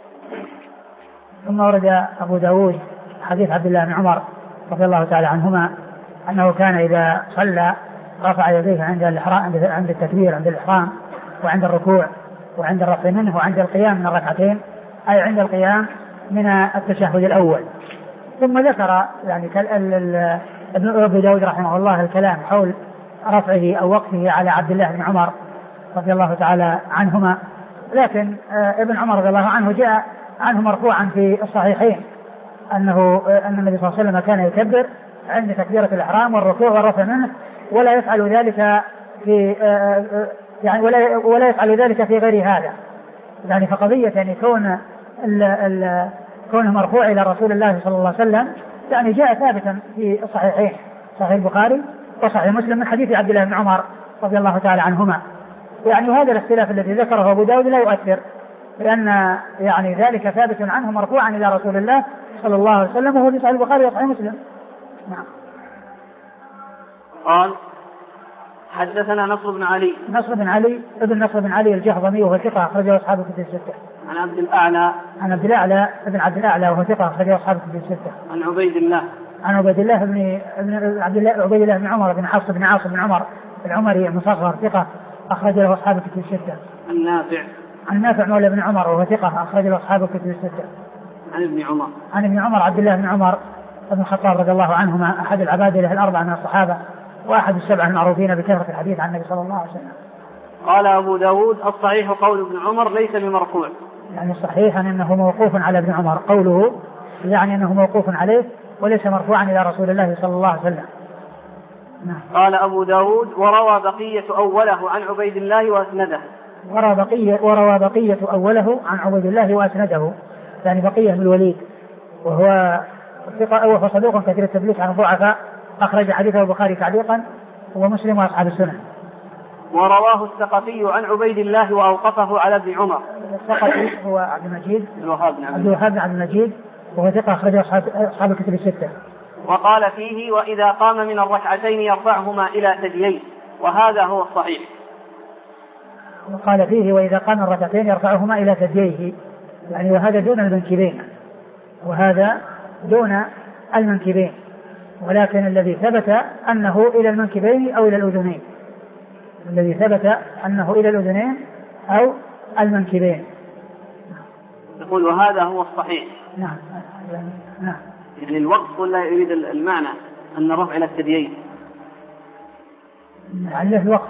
ثم ورد أبو داود حديث عبد الله بن عمر رضي الله تعالى عنهما أنه كان إذا صلى رفع يديه عند الإحرام عند التكبير عند الإحرام وعند الركوع وعند الرفع منه وعند القيام من الركعتين، أي عند القيام من التشهد الأول. ثم ذكر يعني ابن أبي داود رحمه الله الكلام حول رفعه أو وقفه على عبد الله بن عمر رضي الله تعالى عنهما، لكن ابن عمر رضي الله عنه جاء عنه مرفوعا في الصحيحين أنه أن النبي صلى الله عليه وسلم كان يكبر عند تكبيرة الإحرام والركوع والرفع منه، ولا يفعل ذلك في يعني ولا ولا يفعل ذلك في غير هذا. يعني فقضية أن يكون ال ال كونه مرفوع إلى رسول الله صلى الله عليه وسلم يعني جاء ثابتا في الصحيحين صحيح البخاري وصحيح مسلم من حديث عبد الله بن عمر رضي الله تعالى عنهما. يعني هذا الاختلاف الذي ذكره أبو داود لا يؤثر لأن يعني ذلك ثابت عنه مرفوعا إلى رسول الله صلى الله عليه وسلم وهو في صحيح البخاري وصحيح مسلم. نعم. قال حدثنا نصر بن علي نصر بن علي ابن نصر بن علي الجهضمي وهو ثقة أخرجه أصحاب الكتب الستة. عن عبد الأعلى عن عبد الأعلى ابن عبد الأعلى وهو ثقة أخرجه أصحاب الكتب الستة. عن عبيد الله عن عبيد الله بن عبد الله عبيد الله بن عمر بن حفص بن عاصم بن عمر العمري المصغر ثقة أخرج له أصحاب الكتب الستة. عن نافع عن نافع مولى بن عمر وهو ثقة أخرج له أصحاب الكتب الستة. عن ابن عمر عن ابن عمر عبد الله بن عمر بن الخطاب رضي الله عنهما أحد العبادلة الأربعة من الصحابة وأحد السبعة المعروفين بكثرة الحديث عن النبي صلى الله عليه وسلم. قال أبو داود الصحيح قول ابن عمر ليس بمرفوع. يعني الصحيح أنه موقوف على ابن عمر قوله يعني أنه موقوف عليه وليس مرفوعا إلى رسول الله صلى الله عليه وسلم. نعم. قال أبو داود وروى بقية أوله عن عبيد الله وأسنده. وروى بقية, وروى بقية أوله عن عبيد الله وأسنده يعني بقية من الوليد وهو ثقة وهو صدوق كثير التدليس عن الضعفاء أخرج حديثه البخاري تعليقا ومسلم وأصحاب السنن. ورواه الثقفي عن عبيد الله وأوقفه على ابن عمر. الثقفي هو عبد المجيد الوهاب بن عبد الوهاب بن عبد المجيد وهو ثقة أخرج أصحاب الكتب الستة. وقال فيه وإذا قام من الركعتين يرفعهما إلى ثدييه وهذا هو الصحيح. وقال فيه وإذا قام الركعتين يرفعهما إلى ثدييه يعني وهذا دون المنكبين وهذا دون المنكبين ولكن الذي ثبت أنه إلى المنكبين أو إلى الأذنين الذي ثبت أنه إلى الأذنين أو المنكبين. يقول وهذا هو الصحيح. نعم نعم. يعني الوقف ولا يريد المعنى أن الرفع إلى الثديين يعني الوقف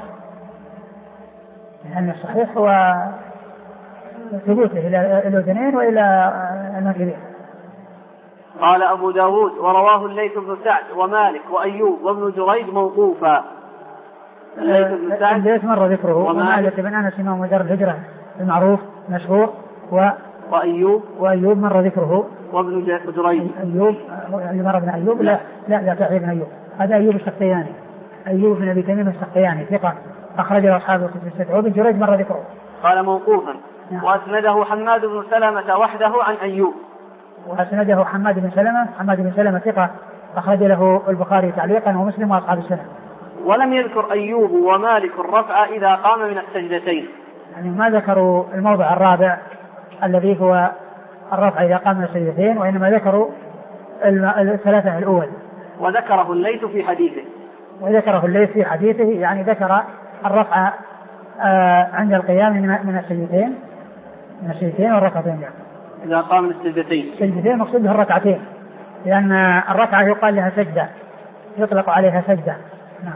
لأن الصحيح هو ثبوته إلى الأذنين وإلى المنكبين. قال أبو داود ورواه الليث بن سعد ومالك وأيوب وابن جريج موقوفا. الليث بن سعد الليث مر ذكره ومالك بن أنس إمام دار الهجرة المعروف مشهور و وأيوب وأيوب مر ذكره وابن جريج. أيوب اللي مر بن أيوب لا لا لا تعرف بن أيوب هذا أيوب السختياني أيوب بن أبي تميم السختياني ثقة أخرجه أصحاب الكتب الستة. وابن جريج مر ذكره. قال موقوفا. نعم. وأسنده حماد بن سلمة وحده عن أيوب. وأسنده حماد بن سلمة حماد بن سلمة ثقة أخرج له البخاري تعليقا ومسلم وأصحاب السنة. ولم يذكر أيوب ومالك الرفع إذا قام من السجدتين يعني ما ذكروا الموضع الرابع الذي هو الرفع إذا قام من السجدتين وإنما ذكروا الثلاثة الأول. وذكره الليث في حديثه وذكره الليث في حديثه يعني ذكر الرفع آه عند القيام من السجدتين من السجدتين والركعتين يعني. إذا قام من السجدتين السجدتين مقصود بها الركعتين لأن الركعة يقال لها سجدة يطلق عليها سجدة. نعم.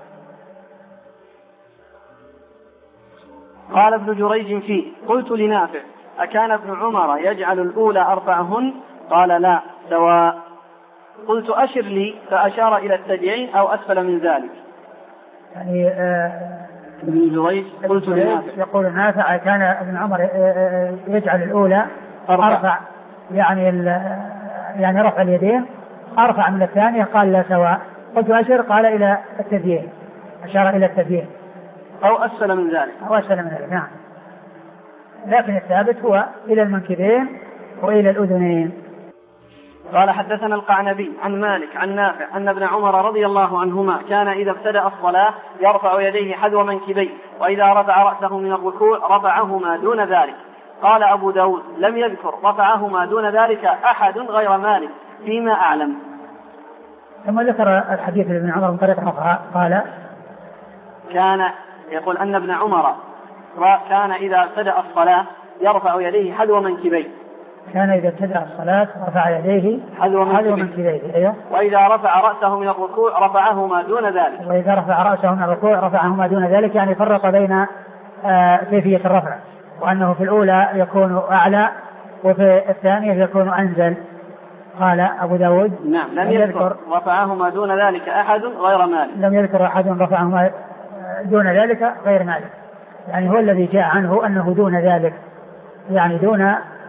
قال ابن جريج فيه قلت لنافع أكان ابن عمر يجعل الأولى أربعهن قال لا سواء. قلت أشر لي فأشار إلى الثديين أو أسفل من ذلك. يعني آه ابن جريج قلت لنافع يقول نافع كان ابن عمر يجعل الأولى أرفع, أرفع يعني يعني رفع اليدين أرفع من الثانية قال لا سواء. قلت أشر قال إلى الثديين أشار إلى الثديين أو أسفل من ذلك أو أسفل من ذلك. نعم. لكن الثابت هو إلى المنكبين وإلى الأذنين. قال حدثنا القعنبي عن مالك عن نافع أن ابن عمر رضي الله عنهما كان إذا ابتدأ الصلاة يرفع يديه حذو منكبيه وإذا رفع رأسه من الركوع رفعهما دون ذلك. قال أبو داود لم يذكر رفعهما دون ذلك أحد غير مالك فيما أعلم. ثم ذكر الحديث لابن عمر من طريق أخرى قال كان يقول أن ابن عمر كان إذا ابتدأ الصلاة يرفع يديه حذو منكبيه كان إذا ابتدأ الصلاة رفع يديه حذو منكبيه أيوه. وإذا رفع رأسه من الركوع رفعهما دون ذلك وإذا رفع رأسه من الركوع رفعهما دون ذلك يعني فرق بين آه كيفية الرفع وأنه في الأولى يكون أعلى وفي الثانية يكون أنزل. قال أبو داود نعم لم يذكر رفعهما دون ذلك أحد غير مالك. لم يذكر أحد رفعهما دون ذلك غير مالك يعني هو الذي جاء عنه أنه دون ذلك يعني دون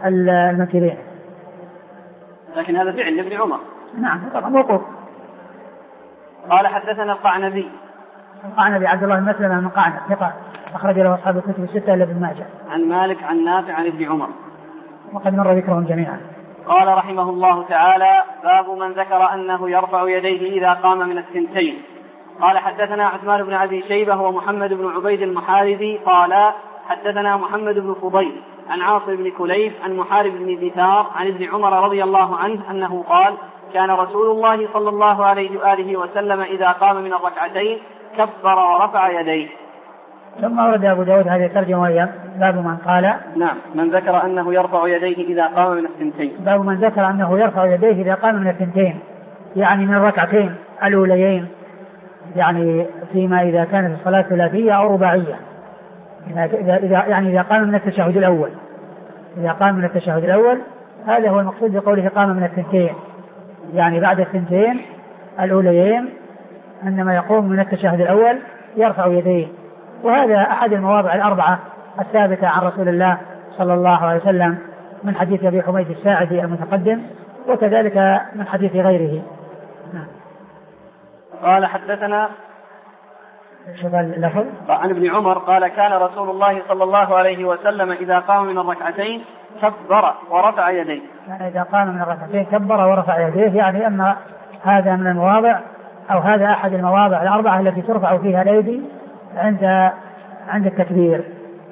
المنكبين. لكن هذا فعل لابن عمر. نعم طبعا موقوف. قال حدثنا القعنبي. القعنبي عبد الله بن مسلمة من قعنب ثقة أخرج له أصحاب الكتب الستة إلا ابن ماجه. عن مالك عن نافع عن ابن عمر وقد مر ذكرهم جميعا. قال رحمه الله تعالى: باب من ذكر أنه يرفع يديه إذا قام من الثنتين. قال حدثنا عثمان بن أبي شيبة ومحمد بن عبيد المحاربي قال حدثنا محمد بن فضيل عن عاصم بن كليف عن محارب بن دثار عن ابن عمر رضي الله عنه أنه قال: كان رسول الله صلى الله عليه وآله وسلم إذا قام من الركعتين كبر ورفع يديه. ثم ورد أبو داود هذه الترجمة وهي باب من قال نعم من ذكر أنه يرفع يديه إذا قام من الثنتين. باب من ذكر أنه يرفع يديه إذا قام من الثنتين، يعني من الركعتين الأوليين، يعني فيما إذا كانت الصلاة ثلاثية أو رباعية، إذا إذا يعني إذا قام من التشهد الأول إذا قام من التشهد الأول هذا هو المقصود بقوله قام من الثنتين، يعني بعد الثنتين الأوليين عندما يقوم من التشهد الأول يرفع يديه. وهذا أحد المواضع الأربعة الثابتة عن رسول الله صلى الله عليه وسلم من حديث أبي حميد الساعدي المتقدم، وكذلك من حديث غيره. قال حدثنا شوف اللفظ عن ابن عمر قال: كان رسول الله صلى الله عليه وسلم إذا قام من الركعتين كبر ورفع يديه. يعني إذا قام من الركعتين كبر ورفع يديه، يعني أن هذا من المواضع أو هذا أحد المواضع الأربعة التي ترفع فيها الأيدي عند عند التكبير.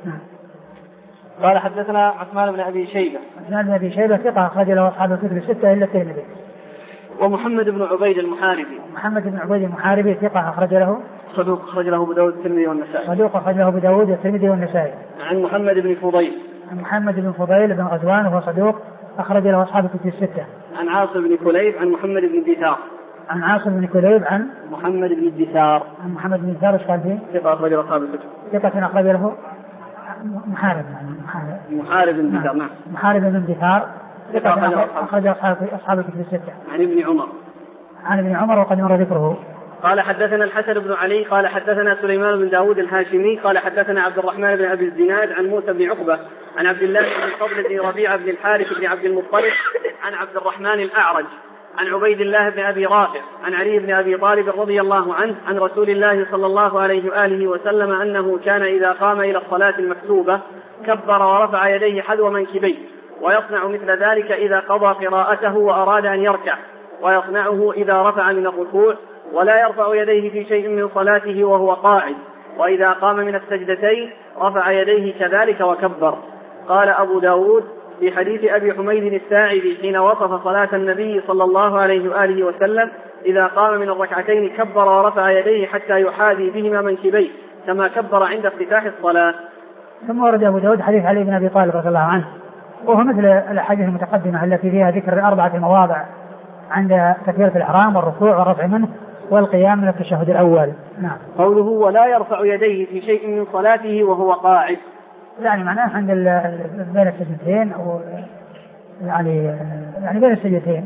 قال حدثنا عثمان بن أبي شيبة. عثمان بن أبي شيبة ثقة أخرج له أصحاب الكتب الستة إلا الترمذي. ومحمد بن عبيد المحاربي. محمد بن عبيد المحاربي ثقة أخرج له صدوق أخرج له أبو داود والترمذي والنسائي. صدوق أخرج له أبو داود والترمذي والنسائي. عن محمد بن فضيل. عن محمد بن فضيل بن غزوان وهو صدوق أخرج له أصحاب الكتب الستة. عن عاصم بن كليب عن محمد بن دثار. عن عاصم بن كليب عن محمد بن دثار. عن محمد بن دثار ايش قال فيه؟ ثقة أخرج له أصحاب الكتب. ثقة أخرج له محارب محارب محارب بن دثار. نعم محارب بن دثار ثقة أخرج أصحاب أصحاب الكتب الستة. عن ابن عمر. عن ابن عمر وقد مر ذكره. قال حدثنا الحسن بن علي قال حدثنا سليمان بن داود الهاشمي قال حدثنا عبد الرحمن بن أبي الزناد عن موسى بن عقبة عن عبد الله بن الفضل بن ربيعة بن الحارث بن عبد المطلب عن عبد الرحمن الأعرج عن عبيد الله بن أبي رافع عن علي بن أبي طالب رضي الله عنه عن رسول الله صلى الله عليه وآله وسلم أنه كان إذا قام إلى الصلاة المكتوبة كبر ورفع يديه حذو منكبيه، ويصنع مثل ذلك إذا قضى قراءته وأراد أن يركع، ويصنعه إذا رفع من الركوع، ولا يرفع يديه في شيء من صلاته وهو قاعد، وإذا قام من السجدتين رفع يديه كذلك وكبر. قال أبو داود في حديث أبي حميد الساعدي حين وصف صلاة النبي صلى الله عليه وآله وسلم إذا قام من الركعتين كبر ورفع يديه حتى يحاذي بهما منكبيه كما كبر عند افتتاح الصلاة. ثم ورد أبو داود حديث علي بن أبي طالب رضي الله عنه، وهو مثل الأحاديث المتقدمة التي فيها ذكر أربعة مواضع عند تكبيرة الإحرام والركوع والرفع منه والقيام من التشهد الأول. نعم. قوله ولا يرفع يديه في شيء من صلاته وهو قاعد، يعني معناه عند بين السجدتين أو يعني يعني بين السجدتين،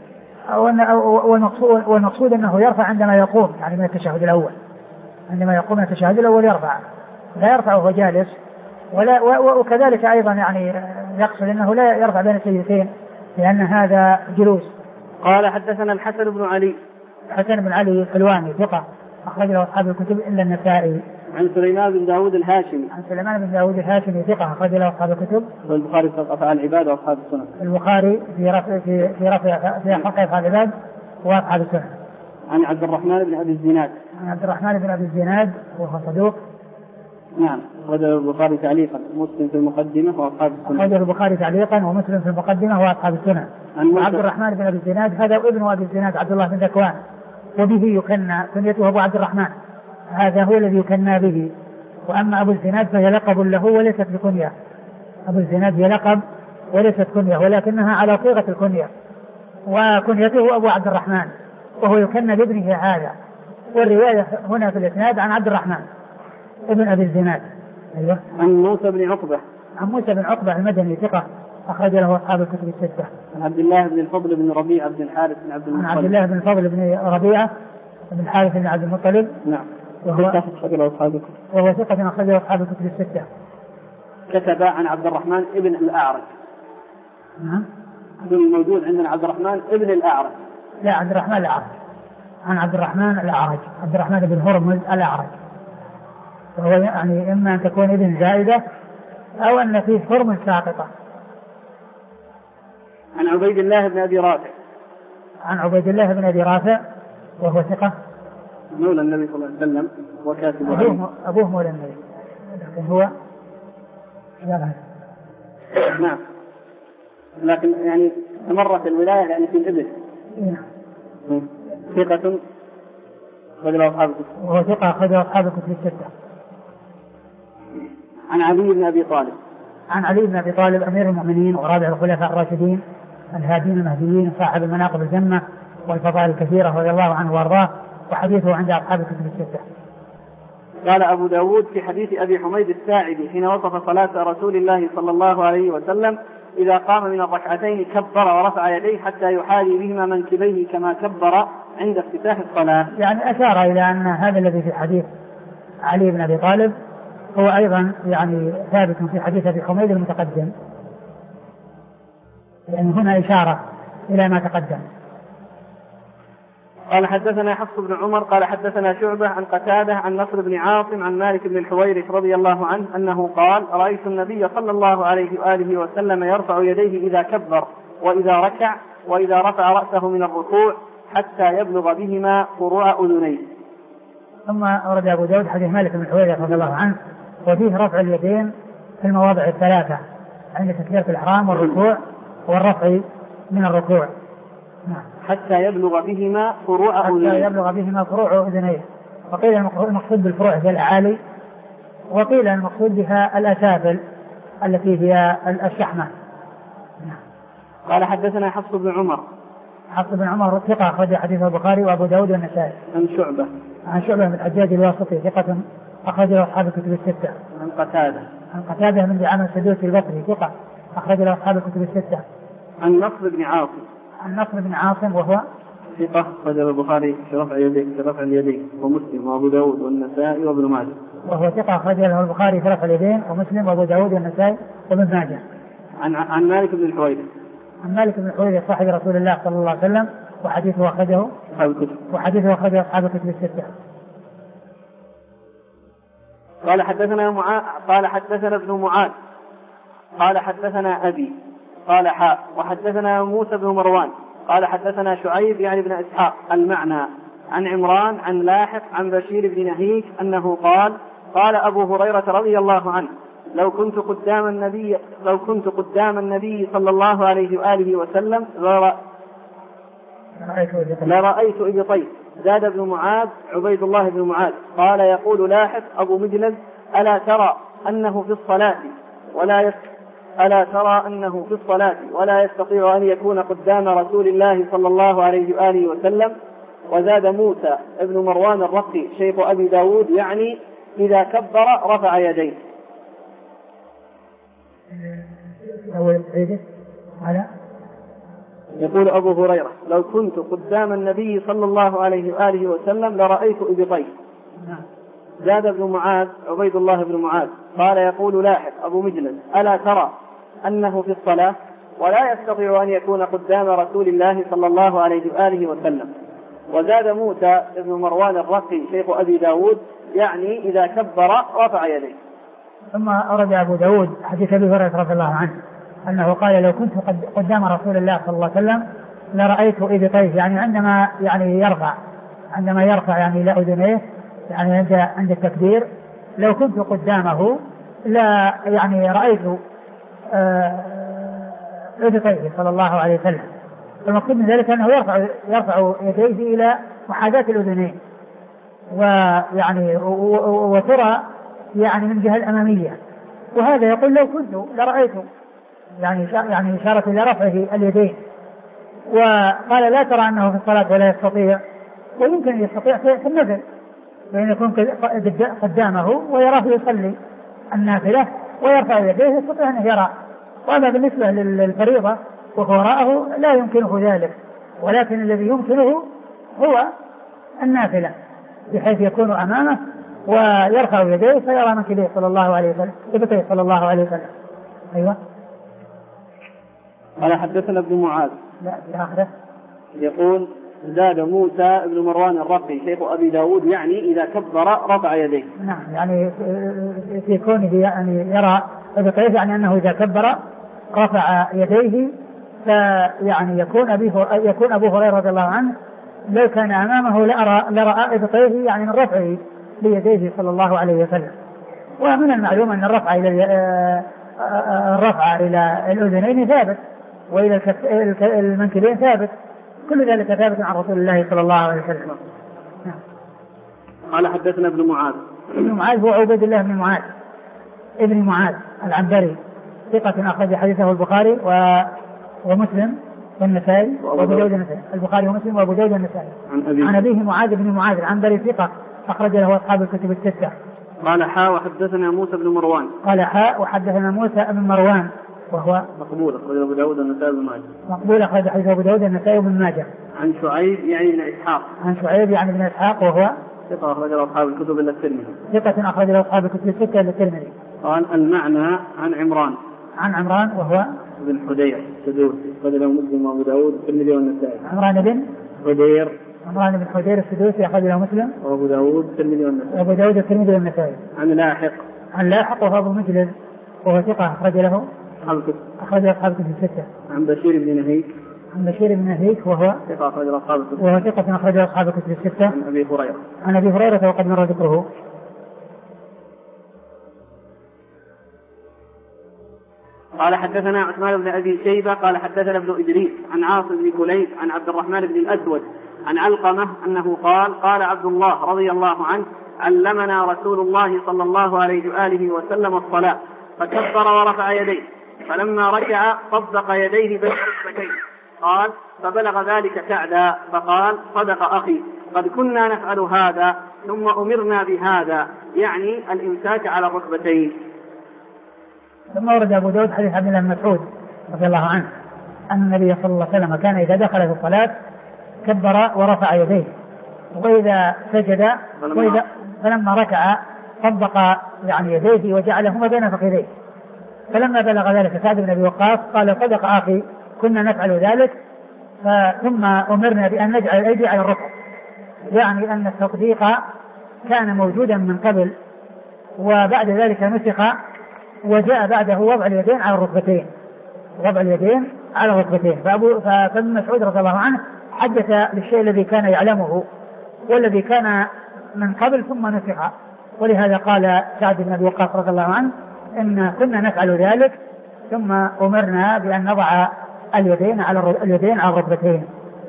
والمقصود والمقصود أنه يرفع عندما يقوم يعني من التشهد الأول، عندما يقوم من التشهد الأول يرفع، لا يرفع وهو جالس، ولا وكذلك أيضا يعني يقصد أنه لا يرفع بين السجدتين لأن هذا جلوس. قال حدثنا الحسن بن علي. حسن بن علي الحلواني ثقة أخرج له أصحاب الكتب إلا النسائي. عن سليمان بن داود الهاشمي. عن سليمان بن داود الهاشمي ثقة أخرج له أصحاب الكتب. والبخاري في أفعال العباد وأصحاب السنن. البخاري في رفع في في رفع في حق أفعال العباد وأصحاب السنن. عن عبد الرحمن بن أبي الزناد. عن عبد الرحمن بن أبي الزناد وهو صدوق. نعم. أخرجه البخاري تعليقا ومسلم في المقدمة وأصحاب السنن. أخرجه البخاري تعليقا ومسلم في المقدمة وأصحاب السنن. عبد الرحمن بن أبي الزناد هذا ابن أبي الزناد عبد الله بن ذكوان، وبه يكنى كنيته أبو عبد الرحمن، هذا هو الذي يكنى به. وأما أبو الزناد فهي لقب له وليست بكنية. أبو الزناد هي لقب وليست كنية ولكنها على صيغة الكنية، وكنيته أبو عبد الرحمن وهو يكنى بابنه هذا. والرواية هنا في الإسناد عن عبد الرحمن ابن أبي الزناد. أيوه. عن موسى بن عقبة. عن موسى بن عقبة المدني ثقة أخرج له أصحاب الكتب الستة. عن عبد الله بن الفضل بن ربيعة بن الحارث بن عبد المطلب. عن عبد الله بن الفضل بن ربيعة بن الحارث بن عبد المطلب. نعم. وهو ثقة أخرج له أصحاب الكتب. وهو ثقة أخرج له أصحاب الكتب الستة. كتب عن عبد الرحمن ابن الأعرج. نعم. الموجود عندنا عبد الرحمن ابن الأعرج. لا، عبد الرحمن الأعرج، عن عبد الرحمن الأعرج، عبد الرحمن بن هرمز الأعرج، وهو يعني إما أن تكون ابن زائدة أو أن فيه هرمز ساقطة. عن عبيد الله بن أبي رافع. عن عبيد الله بن أبي رافع وهو ثقة مولى النبي صلى الله عليه وسلم وكاتب أبوه, أبوه مولى النبي، لكن هو نعم، لكن يعني مرت الولاية يعني في الإبل. نعم. ثقة خرج أصحاب الكتب. وهو ثقة خرج أصحاب الكتب الستة. عن علي بن أبي طالب. عن علي بن أبي طالب أمير المؤمنين ورابع الخلفاء الراشدين الهادين المهديين صاحب المناقب الجمة والفضائل الكثيرة رضي الله عنه وارضاه، وحديثه عند أصحاب الكتب الستة. قال أبو داود في حديث أبي حميد الساعدي حين وصف صلاة رسول الله صلى الله عليه وسلم: إذا قام من الركعتين كبر ورفع يديه حتى يحاذي بهما منكبيه كما كبر عند افتتاح الصلاة. يعني أشار إلى أن هذا الذي في حديث علي بن أبي طالب هو أيضا يعني ثابت في حديث أبي حميد المتقدم، يعني هنا إشارة إلى ما تقدم. قال حدثنا حفص بن عمر قال حدثنا شعبة عن قتادة عن نصر بن عاصم عن مالك بن الحويرث رضي الله عنه أنه قال: رأيت النبي صلى الله عليه وآله وسلم يرفع يديه إذا كبر وإذا ركع وإذا رفع رأسه من الركوع حتى يبلغ بهما فروع أذنيه. ثم أورد أبو داود حديث مالك بن الحويرث رضي الله عنه وفيه رفع اليدين في المواضع الثلاثة عند تكبيرة الإحرام والركوع والرفع من الركوع. نعم. حتى يبلغ بهما فروع أذنيه. حتى يبلغ بهما فروع أذنيه. وقيل المقصود بالفروع هي الأعالي، وقيل المقصود بها الأسافل التي هي الشحمة. نعم. قال حدثنا حفص بن عمر. حفص بن عمر ثقة أخرج حديث البخاري وأبو داود والنسائي. عن شعبة. عن شعبة بن الحجاج الواسطي ثقة أخرج له أصحاب الكتب الستة. عن قتادة. عن قتادة بن دعامة السدوسي البصري ثقة أخرج له أصحاب الكتب الستة. عن نصر بن عاصم. عن نصر بن عاصم وهو ثقة أخرج البخاري في رفع اليدين في رفع اليدين ومسلم وأبو داود والنسائي وابن ماجه. وهو ثقة أخرج له البخاري في رفع اليدين ومسلم وأبو داود والنسائي وابن ماجه. عن عن مالك بن الحويرث. عن مالك بن الحويرث صاحب رسول الله صلى الله عليه وسلم وحديثه أخرجه أصحاب الكتب. وحديثه أخرجه أصحاب الكتب الستة. قال حدثنا معاذ قال حدثنا ابن معاذ قال حدثنا أبي قال حاء وحدثنا موسى بن مروان قال حدثنا شعيب يعني بن إسحاق المعنى عن عمران عن لاحق عن بشير بن نهيك أنه قال: قال أبو هريرة رضي الله عنه: لو كنت قدام النبي لو كنت قدام النبي صلى الله عليه وآله وسلم لرأيت إبطيه. زاد ابن معاذ عبيد الله بن معاذ قال: يقول لاحق أبو مجلد: ألا ترى أنه في الصلاة ولا يس... ألا ترى أنه في الصلاة ولا يستطيع أن يكون قدام رسول الله صلى الله عليه وآله وسلم. وزاد موسى ابن مروان الرقي شيخ أبي داود يعني: إذا كبر رفع يديه. يقول أبو هريرة: لو كنت قدام النبي صلى الله عليه وآله وسلم لرأيت إبطيه. زاد ابن معاذ عبيد الله بن معاذ قال: يقول لاحق أبو مجلد: ألا ترى أنه في الصلاة ولا يستطيع أن يكون قدام رسول الله صلى الله عليه وآله وسلم. وزاد موسى ابن مروان الرقي شيخ أبي داود يعني: إذا كبر رفع يديه. ثم أورد أبو داود حديث أبي هريرة رضي الله عنه أنه قال: لو كنت قدام رسول الله صلى الله عليه وسلم لرأيت إبطيه، يعني عندما يعني يرفع عندما يرفع يعني إلى أذنيه يعني عند عند التكبير، لو كنت قدامه لا يعني رأيت إبطيه صلى الله عليه وسلم. المقصود من ذلك أنه يرفع يرفع يديه إلى محاذاة الأذنين، ويعني وترى يعني من الجهة الأمامية. وهذا يقول: لو كنت لرأيته، يعني يعني إشارة إلى رفعه اليدين. وقال: لا ترى أنه في الصلاة ولا يستطيع، ويمكن أن يستطيع في النفل، لأن يكون قدامه ويراه يصلي النافلة ويرفع يديه يستطيع أن يرى. وأما بالنسبة للفريضة وهو وراءه لا يمكنه ذلك، ولكن الذي يمكنه هو النافلة بحيث يكون أمامه ويرفع يديه فيرى منكبيه صلى الله عليه وسلم إبطيه صلى الله عليه وسلم. أيوة. قال حدثنا ابن معاذ. لا في آخره يقول زاد موسى بن مروان الرقي شيخ أبي داود يعني إذا كبر رفع يديه. نعم يعني في كونه يعني يرى ابطيه يعني أنه إذا كبر رفع يديه فيعني يكون أبي يكون أبو هريرة رضي الله عنه لو كان أمامه لأرى لرأى ابطيه يعني من رفعه ليديه صلى الله عليه وسلم. ومن المعلوم أن الرفع إلى الرفع إلى الأذنين ثابت وإلى المنكبين ثابت، كل ذلك ثابت عن رسول الله صلى الله عليه وسلم. قال حدثنا ابن معاذ. ابن معاذ هو عبيد الله بن معاذ ابن معاذ العنبري ثقة أخرج حديثه البخاري و... ومسلم والنسائي وأبو داود النسائي. البخاري ومسلم وأبو داود النسائي. عن أبيه, عن أبيه معاذ بن معاذ العنبري ثقة أخرج له أصحاب الكتب الستة. قال حاء وحدثنا موسى بن مروان. قال حاء وحدثنا موسى بن مروان وهو مقبول أخرج أبو داود النسائي بن ماجه. مقبول أخرج حديث أبو داود النسائي بن ماجه. عن شعيب يعني بن إسحاق. عن شعيب يعني بن إسحاق وهو ثقة أخرج له أصحاب الكتب إلا الترمذي. ثقة أخرج له أصحاب الكتب الستة إلا الترمذي. قال المعنى عن عمران. عن عمران وهو بن حدير السدوسي أخرج له مسلم وأبو داود والترمذي والنسائي. عمران بن حدير عمران بن حدير السدوسي أخرج له مسلم وأبو داود والترمذي والنسائي. وأبو داود والترمذي والنسائي. عن لاحق. عن لاحق وهو أبو مجلد وهو ثقة أخرج له أخرج له أصحاب الكتب الستة. عن بشير بن نهيك. عن بشير بن نهيك وهو ثقة أخرج له أصحاب الكتب. وهو ثقة أخرج له أصحاب الكتب الستة. عن أبي هريرة. عن أبي هريرة وقد مر ذكره. قال حدثنا عثمان بن أبي شيبة قال حدثنا ابن إدريس عن عاصم بن كليب عن عبد الرحمن بن الأسود عن علقمة أنه قال قال عبد الله رضي الله عنه علمنا رسول الله صلى الله عليه وآله وسلم الصلاة فكبر ورفع يديه فلما ركع طبق يديه بين ركبتيه قال فبلغ ذلك كعدا فقال صدق أخي قد كنا نفعل هذا ثم أمرنا بهذا يعني الإمساك على الركبتين. ثم ورد أبو داود حديث عبد الله بن مسعود رضي الله عنه أن النبي صلى الله عليه وسلم كان إذا دخل في الصلاة كبر ورفع يديه وإذا سجد وإذا فلما ركع طبق يعني يديه وجعلهما بين فخذيه فلما بلغ ذلك سعد بن أبي وقاص قال صدق أخي كنا نفعل ذلك ثم أمرنا بأن نجعل الأيدي على الركب، يعني أن التطبيق كان موجودا من قبل وبعد ذلك نسخ وجاء بعده وضع اليدين على الركبتين وضع اليدين على الركبتين. فابن مسعود رضي الله عنه حدث بالشيء الذي كان يعلمه والذي كان من قبل ثم نسخ، ولهذا قال سعد بن أبي وقاص رضي الله عنه إن كنا نفعل ذلك ثم أمرنا بأن نضع اليدين على اليدين على الركبتين.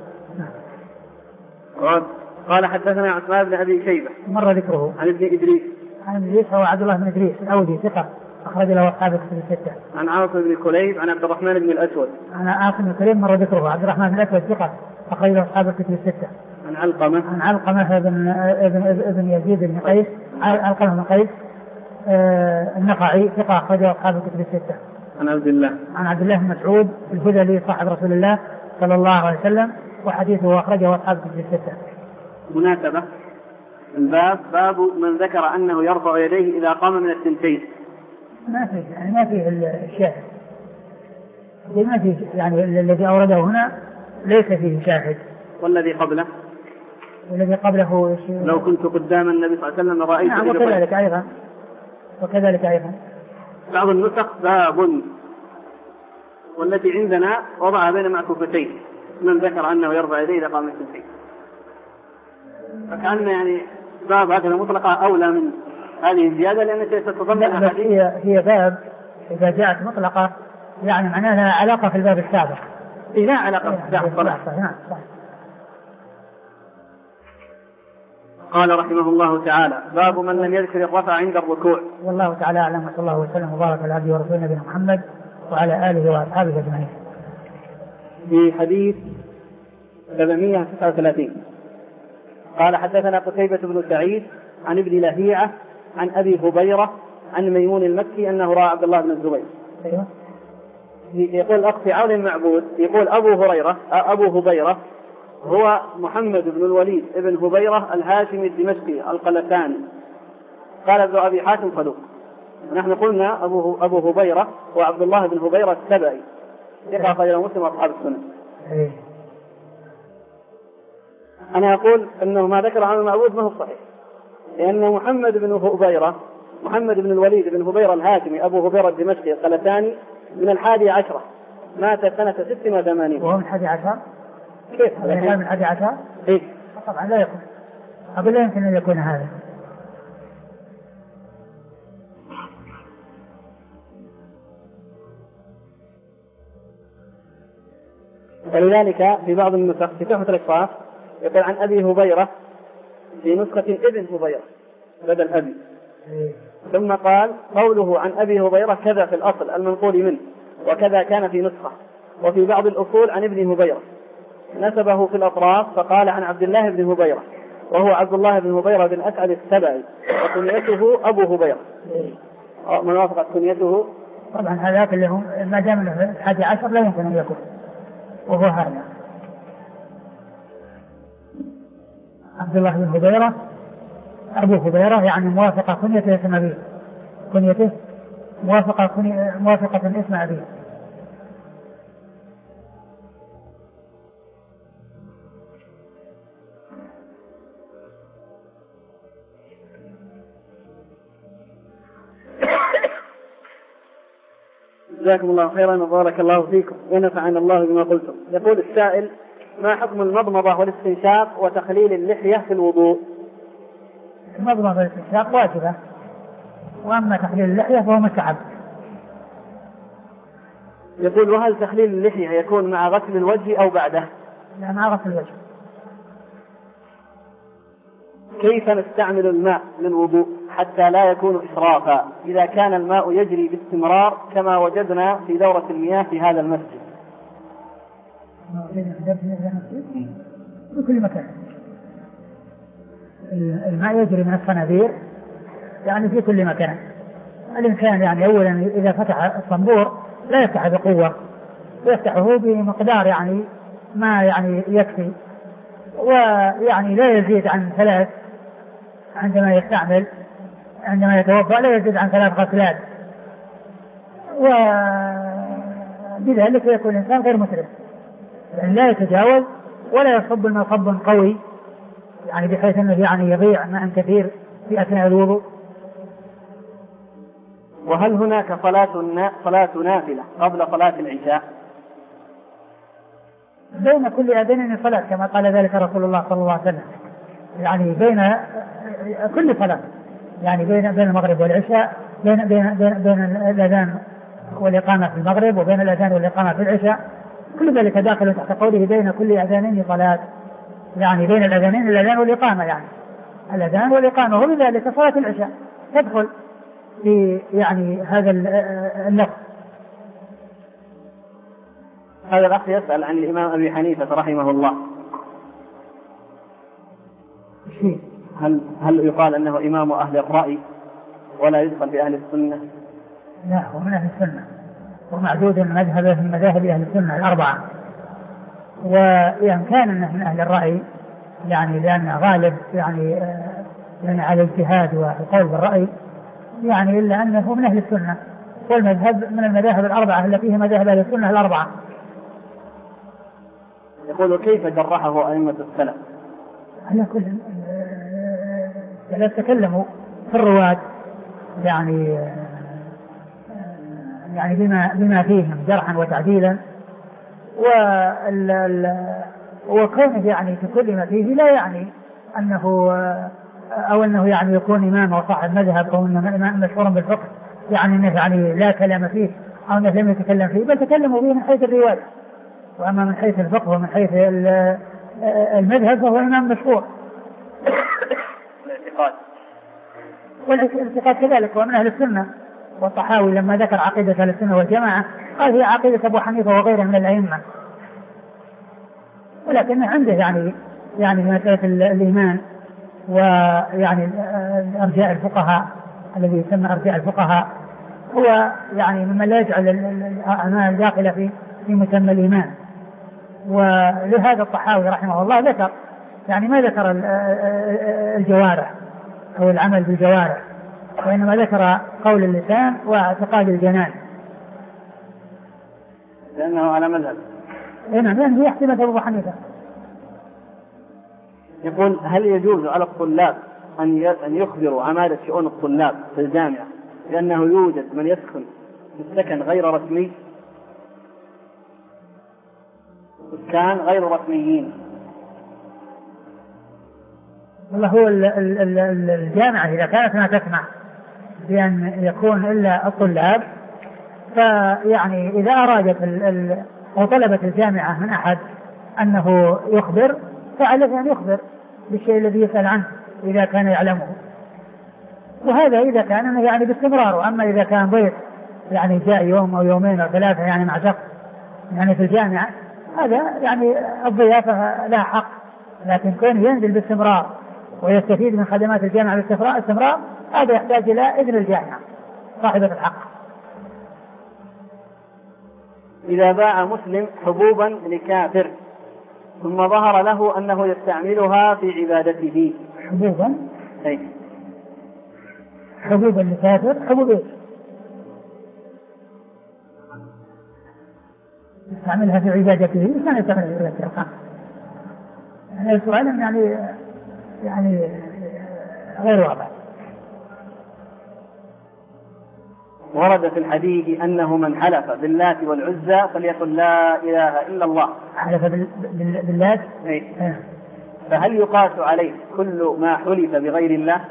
قال حدثنا عثمان بن أبي شيبة مر ذكره. عن ابن إدريس. عن ابن إدريس هو عبد الله بن إدريس الأودي ثقة أخرج له أصحاب الكتب الستة. عن عاصم بن كليب عن عبد الرحمن بن الأسود. عن عاصم بن كليب مر ذكره. عبد الرحمن بن الأسود ثقة أخرج له أصحاب الكتب الستة. عن علقمة. عن علقمة بن ابن ابن يزيد بن قيس علقمة بن قيس آه النخعي ثقة أخرج له أصحاب الكتب الستة. عن عبد الله. عن عبد الله بن مسعود الهذلي صاحب رسول الله صلى الله عليه وسلم وحديثه أخرجه أصحاب الكتب الستة. مناسبة الباب باب من ذكر أنه يرفع يديه إذا قام من الثنتين. ما في يعني ما فيه الشاهد ما فيه يعني الذي أورده هنا ليس فيه شاهد. والذي قبله والذي قبله لو كنت قدام النبي صلى الله عليه وسلم رأيت. نعم وكذلك أيضا وكذلك أيضا بعض النسخ باب والتي عندنا وضعها بين معكوفتين من ذكر أنه يرفع يديه إذا قام من الثنتين، فكأن يعني باب هكذا مطلقة أولى من هذه الزيادة لأنها ستتضمن الحديث. هي هي باب إذا جاءت مطلقة يعني معناها لها علاقة في الباب السابق. لا علاقة في الصلاة. قال رحمه الله تعالى باب من لم يذكر الرفع عند الركوع. والله تعالى أعلم وصلى الله وسلم وبارك على عبده ورسوله نبينا محمد وعلى آله وأصحابه أجمعين. في حديث سبعمائة وتسعة وثلاثين قال حدثنا قتيبة بن سعيد عن ابن لهيعة عن أبي هبيرة عن ميمون المكي أنه رأى عبد الله بن الزبير. أيوه. يقول الأخ في عون المعبود يقول أبو هريرة أبو هبيرة هو محمد بن الوليد ابن هبيرة الهاشمي الدمشقي القلتاني. قال ابن أبي حاتم صدوق. نحن قلنا أبو أبو هبيرة وعبد الله بن هبيرة السبعي ثقة أخرجه مسلم وأصحاب السنة. إيه. أنا أقول أنه ما ذكر عن المعبود ما هو صحيح، لأن محمد بن هبيرة محمد بن الوليد بن هبيرة الهاشمي أبو هبيرة الدمشقي القلتاني من الحادي عشرة، مات سنة ست وثمانين. وهو من الحادي عشر؟ كيف؟ هذا كان من الحادي عشر؟ إيه. طبعا لا يكون، أقول لا يمكن أن يكون هذا. ولذلك في بعض النسخ في تحفة الأشراف يقول عن أبي هبيرة في نسخة ابن هبيرة بدل أبي. ثم قال قوله عن أبي هبيرة كذا في الأصل المنقول منه، وكذا كان في نسخة، وفي بعض الأصول عن ابن هبيرة، نسبه في الأطراف فقال عن عبد الله بن هبيرة، وهو عبد الله بن هبيرة بن أسعد السبعي، وكنيته أبو هبيرة من وافقت كنيته. طبعا هذاك اللي هم ما دام الحادي عشر لا يمكن أن يكون، وهو هذا عبد الله بن هبيرة أبو هبيرة، يعني موافقة كنيته اسم أبيه، كنيته موافقة كنية موافقة اسم أبيه. جزاكم الله خيرا وبارك الله فيكم ونفعنا الله بما قلتم. يقول السائل: ما حكم المضمضة والاستنشاق وتخليل اللحية في الوضوء؟ المضمضة والاستنشاق واجبة، وأما تخليل اللحية فهو مستحب. يقول: وهل تخليل اللحية يكون مع غسل الوجه أو بعده؟ لا، مع غسل الوجه. كيف نستعمل الماء للوضوء حتى لا يكون إسرافا إذا كان الماء يجري باستمرار كما وجدنا في دورة المياه في هذا المسجد؟ في كل مكان الماء يجري من الصنابير، يعني في كل مكان. الإنسان يعني أولا إذا فتح الصنبور لا يفتح بقوة، يفتحه بمقدار يعني ما يعني يكفي، ويعني لا يزيد عن ثلاث عندما يستعمل عندما يتوضأ لا يزيد عن ثلاث غسلات، وبذلك يكون الإنسان غير مسرف، يعني لا يتجاوز ولا يصب الماء صب قوي يعني بحيث أنه يعني يضيع ماء كثير في أثناء الوضوء. وهل هناك صلاة صلاة نافلة قبل صلاة العشاء؟ بين كل أذان صلاة كما قال ذلك رسول الله صلى الله عليه وسلم، يعني بين كل صلاة، يعني بين بين المغرب والعشاء، بين بين بين, بين الأذان والإقامة في المغرب وبين الأذان والإقامة في العشاء، كل ذلك داخل تحت قوله بين كل أذانين صلاة، يعني بين الأذانين الأذان والإقامة، يعني الأذان والإقامة، وبذلك صلاة العشاء تدخل في يعني هذا اللفظ. هذا الأخ يسأل عن الإمام أبي حنيفة رحمه الله، هل هل يقال أنه إمام أهل الرأي ولا يدخل في أهل السنة؟ لا، هو من أهل السنة ومعدود مذهبه من مذاهب أهل السنة الأربعة، وإن كان أنه من أهل الرأي يعني لأن غالب يعني يعني على الاجتهاد والقول بالرأي، يعني إلا أنه من أهل السنة، والمذهب من المذاهب الأربعة التي هي مذاهب أهل السنة الأربعة. يقول: كيف جرحه أئمة السلف؟ على كل لا تكلموا في الرواة يعني يعني بما بما فيهم جرحا وتعديلا، وكونه يعني في كل ما فيه لا يعني أنه أو أنه يعني يكون إمام أو صاحب مذهب أو أنه إمام مشهور بالفقه، يعني أنه يعني لا كلام فيه أو أنه لم يتكلم فيه، بل تكلموا فيه من حيث الرواية، وأما من حيث الفقه ومن حيث المذهب فهو إمام مشهور. الاعتقاد والاعتقاد كذلك ومن أهل السنة. والطحاوي لما ذكر عقيدة أهل السنة والجماعة قال هي عقيدة أبو حنيفة وغيره من الأئمة، ولكن عنده يعني يعني مسألة الإيمان ويعني أرجاء الفقهاء الذي يسمى أرجاء الفقهاء هو يعني مما لا يجعل الأعمال داخلة في في مسمى الإيمان. ولهذا الطحاوي رحمه الله ذكر يعني ما ذكر الجوارح أو العمل بالجوارح، وإنما ذكر قول اللسان واعتقاد الجنان. لأنه على مذهب. إيه نعم، لأنه يحتمل مذهب أبو حنيفة. يقول هل يجوز على الطلاب أن أن يخبروا عمادة شؤون الطلاب في الجامعة لأنه يوجد من يسكن في السكن غير رسمي، سكان غير رسميين؟ والله هو الجامعة إذا كانت ما تسمح بأن يكون إلا الطلاب، فيعني إذا أرادت أو طلبت الجامعة من أحد أنه يخبر فعليه أن يخبر بالشيء الذي يسأل عنه إذا كان يعلمه، وهذا إذا كان يعني باستمرار. أما إذا كان ضيف يعني جاء يوم أو يومين أو ثلاثة يعني مع شخص يعني في الجامعة، هذا يعني الضيافة لا حق، لكن كون ينزل باستمرار ويستفيد من خدمات الجامعة باستمرار هذا يحتاج إلى إذن الجامعة صاحبة الحق. إذا باع مسلم حبوبا لكافر ثم ظهر له أنه يستعملها في عبادته. حبوبا؟ أي حبوبا لكافر، حبوب إيش؟ يستعملها في عبادته، إيش كان يستعملها في عبادته؟ يعني السؤال يعني يعني غير واضح. ورد في الحديث أنه من حلف باللات والعزى فليقل لا إله إلا الله. حلف باللات؟ إيه. فهل يقاس عليه كل ما حلف بغير الله؟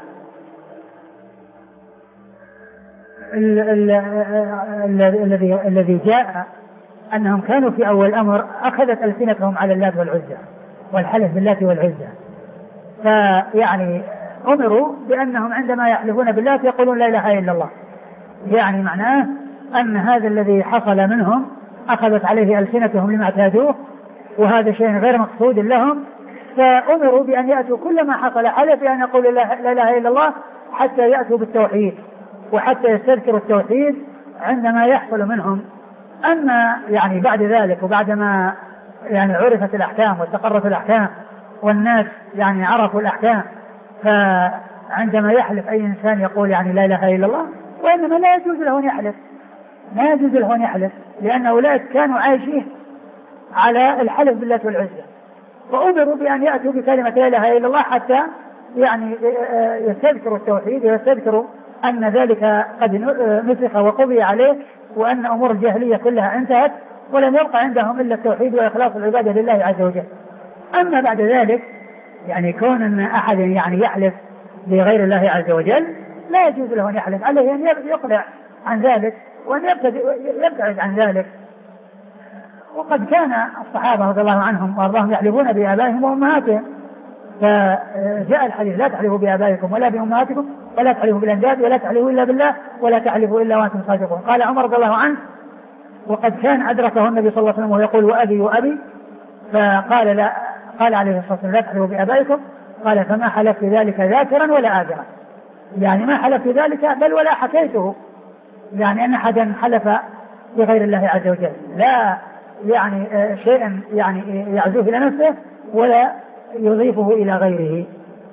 الذي الذي جاء أنهم كانوا في أول الأمر أخذت ألسنتهم على اللات والعزى والحلف باللات والعزى، فيعني أمروا بأنهم عندما يحلفون باللات يقولون لا إله إلا الله، يعني معناه أن هذا الذي حصل منهم أخذت عليه ألسنتهم لما اعتادوه، وهذا شيء غير مقصود لهم، فأمروا بأن يأتوا كل ما حصل حلف بأن يقول لا إله إلا الله حتى يأتوا بالتوحيد وحتى يستذكروا التوحيد عندما يحصل منهم. أما يعني بعد ذلك وبعدما يعني عرفت الأحكام واستقرت الأحكام والناس يعني عرفوا الأحكام، فعندما يحلف أي إنسان يقول يعني لا إله إلا الله، وإنما لا يجوز له أن يحلف، لا يجوز له أن يحلف، لأن أولئك كانوا عايشين على الحلف بالله والعزة، وأمروا بأن يأتوا بكلمة لا إله إلا الله حتى يعني يستذكروا التوحيد ويستذكروا أن ذلك قد نسخ وقضي عليه، وأن أمور الجاهلية كلها انتهت ولم يبقى عندهم إلا التوحيد وإخلاص العبادة لله عز وجل. أما بعد ذلك يعني كون أن أحد يعني يحلف بغير الله عز وجل لا يجوز له أن يحلف، عليه أن يقلع عن ذلك وأن يبتعد عن ذلك. وقد كان الصحابة رضي الله عنهم وارضاهم يحلفون بآبائهم وأمهاتهم، فجاء الحديث لا تحلفوا بآبائكم ولا بأمهاتكم ولا تحلفوا بالأنداد ولا تحلفوا إلا بالله ولا تحلفوا إلا وأنتم صادقون. قال عمر رضي الله عنه وقد كان أدركه النبي صلى الله عليه وسلم ويقول وأبي وأبي، فقال لا، قال عليه الصلاة والسلام لا تحلفوا بآبائكم، قال فما حلفت ذلك ذاكرا ولا آذرا، يعني ما حلفت ذلك بل ولا حكيته، يعني أن أحدا حلف بغير الله عز وجل لا يعني شيئا يعني يعزوه إلى نفسه ولا يضيفه إلى غيره.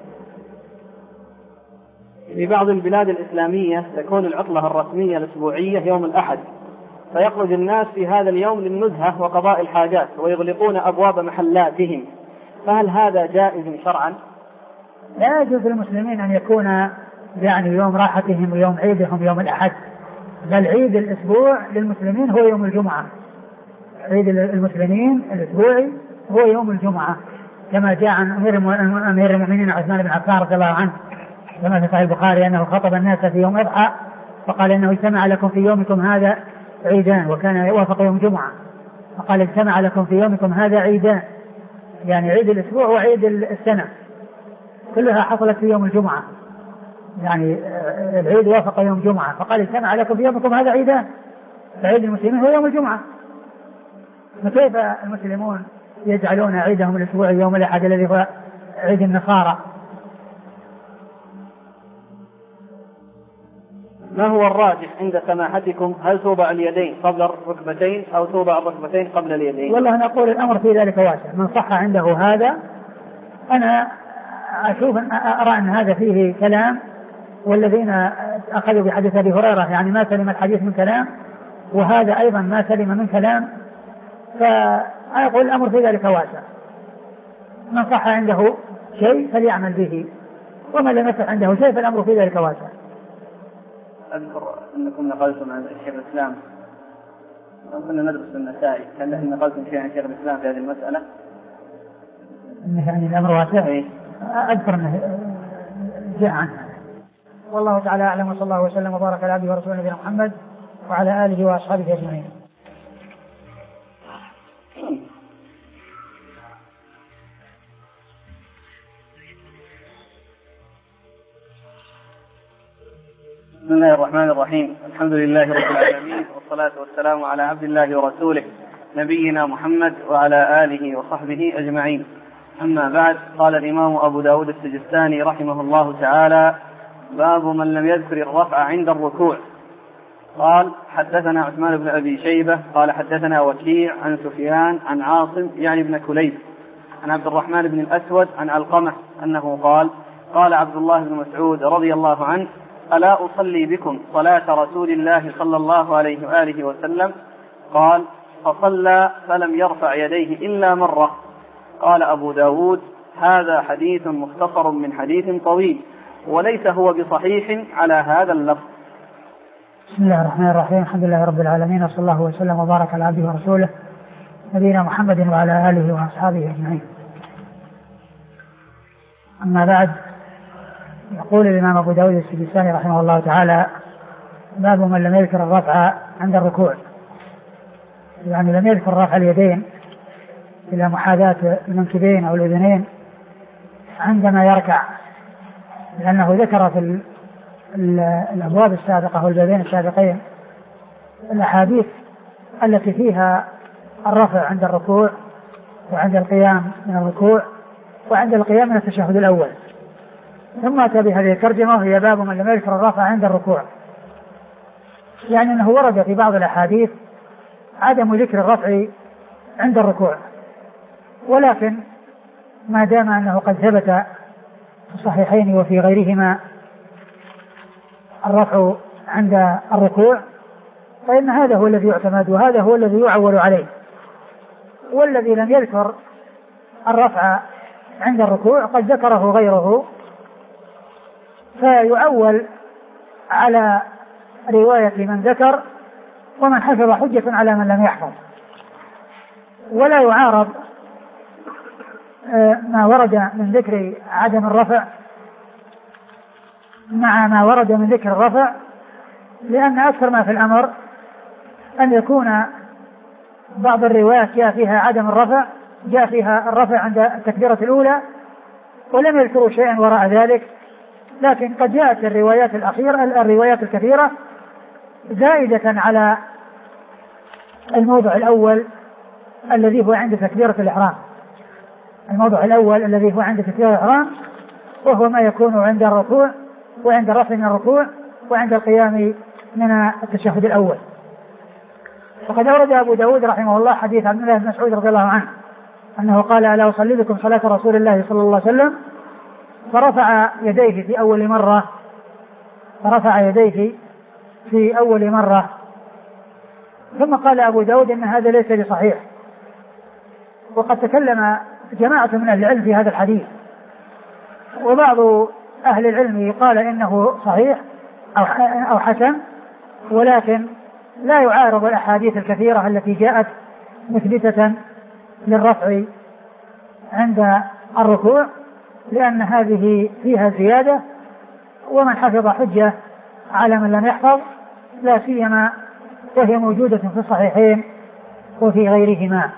في بعض البلاد الإسلامية تكون العطلة الرسمية الأسبوعية يوم الأحد، فيخرج الناس في هذا اليوم للنزهة وقضاء الحاجات ويغلقون أبواب محلاتهم، فهل هذا جائز شرعا؟ لا يجوز للمسلمين أن يكون يعني يوم راحتهم ويوم عيدهم يوم الأحد، بل عيد الأسبوع للمسلمين هو يوم الجمعة، عيد المسلمين الأسبوعي هو يوم الجمعة، كما جاء عن أمير المؤمنين عثمان بن عفان رضي الله عنه كما في صحيح البخاري أنه خطب الناس في يوم أضحى فقال إنه اجتمع لكم في يومكم هذا عيدان، وكان يوافق يوم جمعة، فقال اجتمع لكم في يومكم هذا عيدان، يعني عيد الأسبوع وعيد السنة كلها حصلت في يوم الجمعة، يعني العيد وافق يوم جمعة، فقال اجتمع لكم في يومكم هذا عيدان، فعيد المسلمين هو يوم الجمعة، فكيف المسلمون يجعلون عيدهم الأسبوعي يوم الأحد الذي هو عيد النصارى؟ ما هو الراجح عند سماحتكم، هل توضع اليدين قبل الركبتين أو توضع الركبتين قبل اليدين؟ والله أنا أقول الأمر في ذلك واسع، من صح عنده هذا أنا أشوف أن أرى أن هذا فيه كلام، والذين أخذوا بحديث أبي هريرة يعني ما سلم الحديث من كلام، وهذا أيضا ما سلم من كلام، فأقول الأمر في ذلك واسع، من صح عنده شيء فليعمل به، ومن لم يصح عنده شيء فالأمر في ذلك واسع. أذكر أنكم نقلتم عن شيخ الإسلام، كنا ندرس النسائي، هل نقلتم شيئا عن شيخ الإسلام في هذه المسألة؟ يعني الأمر واسع؟ إيه؟ أذكر أنه جاء عنها. والله تعالى أعلم، وصلى الله وسلم وبارك على عبده ورسوله نبينا محمد وعلى آله وأصحابه أجمعين. بسم الله الرحمن الرحيم، الحمد لله رب العالمين، والصلاة والسلام على عبد الله ورسوله نبينا محمد وعلى آله وصحبه أجمعين. أما بعد، قال الإمام أبو داود السجستاني رحمه الله تعالى: باب من لم يذكر الرفع عند الركوع. قال: حدثنا عثمان بن أبي شيبة قال حدثنا وكيع عن سفيان عن عاصم يعني بن كليب عن عبد الرحمن بن الأسود عن علقمة أنه قال: قال عبد الله بن مسعود رضي الله عنه: ألا أصلي بكم صلاة رسول الله صلى الله عليه وآله وسلم؟ قال: فصلى فلم يرفع يديه إلا مرة. قال أبو داود: هذا حديث مختصر من حديث طويل، وليس هو بصحيح على هذا اللفظ. بسم الله الرحمن الرحيم، الحمد لله رب العالمين، وصلى الله وسلم وبارك على عبده ورسوله نبينا محمد وعلى آله وأصحابه أجمعين. أما بعد، يقول الإمام أبو داود السجستاني رحمه الله تعالى: باب من لم يذكر الرفع عند الركوع. يعني لم يذكر رفع اليدين إلى محاذاة المنكبين أو الأذنين عندما يركع، لأنه ذكر في الأبواب السابقة والبابين السابقين الأحاديث التي فيها الرفع عند الركوع وعند القيام من الركوع وعند القيام من التشهد الأول. ثم أتى بهذه الترجمة وهي باب من لم يذكر الرفع عند الركوع، يعني أنه ورد في بعض الأحاديث عدم ذكر الرفع عند الركوع، ولكن ما دام أنه قد ثبت في الصحيحين وفي غيرهما الرفع عند الركوع فإن هذا هو الذي يعتمد وهذا هو الذي يعول عليه. والذي لم يذكر الرفع عند الركوع قد ذكره غيره، فيعول على رواية من ذكر، ومن حفظ حجة على من لم يحفظ، ولا يعارض ما ورد من ذكر عدم الرفع مع ما ورد من ذكر الرفع، لأن أكثر ما في الأمر أن يكون بعض الروايات جاء فيها عدم الرفع، جاء فيها الرفع عند التكبيرة الأولى ولم يذكروا شيئا وراء ذلك، لكن قد جاءت الروايات الأخيرة الروايات الكثيرة زائدة على الموضع الأول الذي هو عند تكبيرة الإحرام. الموضع الأول الذي هو عند تكبيرة الإحرام وهو ما يكون عند الركوع وعند الرفع من الركوع وعند القيام من التشهد الأول. وقد أورد أبو داود رحمه الله حديث عبد الله بن مسعود رضي الله عنه أنه قال: ألا أصلي بكم صلاة رسول الله صلى الله عليه وسلم؟ فرفع يديه في أول مرة فرفع يديه في أول مرة ثم قال أبو داود إن هذا ليس بصحيح. وقد تكلم جماعة من أهل العلم في هذا الحديث، وبعض أهل العلم قال إنه صحيح أو حسن، ولكن لا يعارض الأحاديث الكثيرة التي جاءت مثبتة للرفع عند الركوع، لأن هذه فيها زيادة، ومن حفظ حجة على من لم يحفظ، لا سيما وهي موجودة في الصحيحين وفي غيرهما.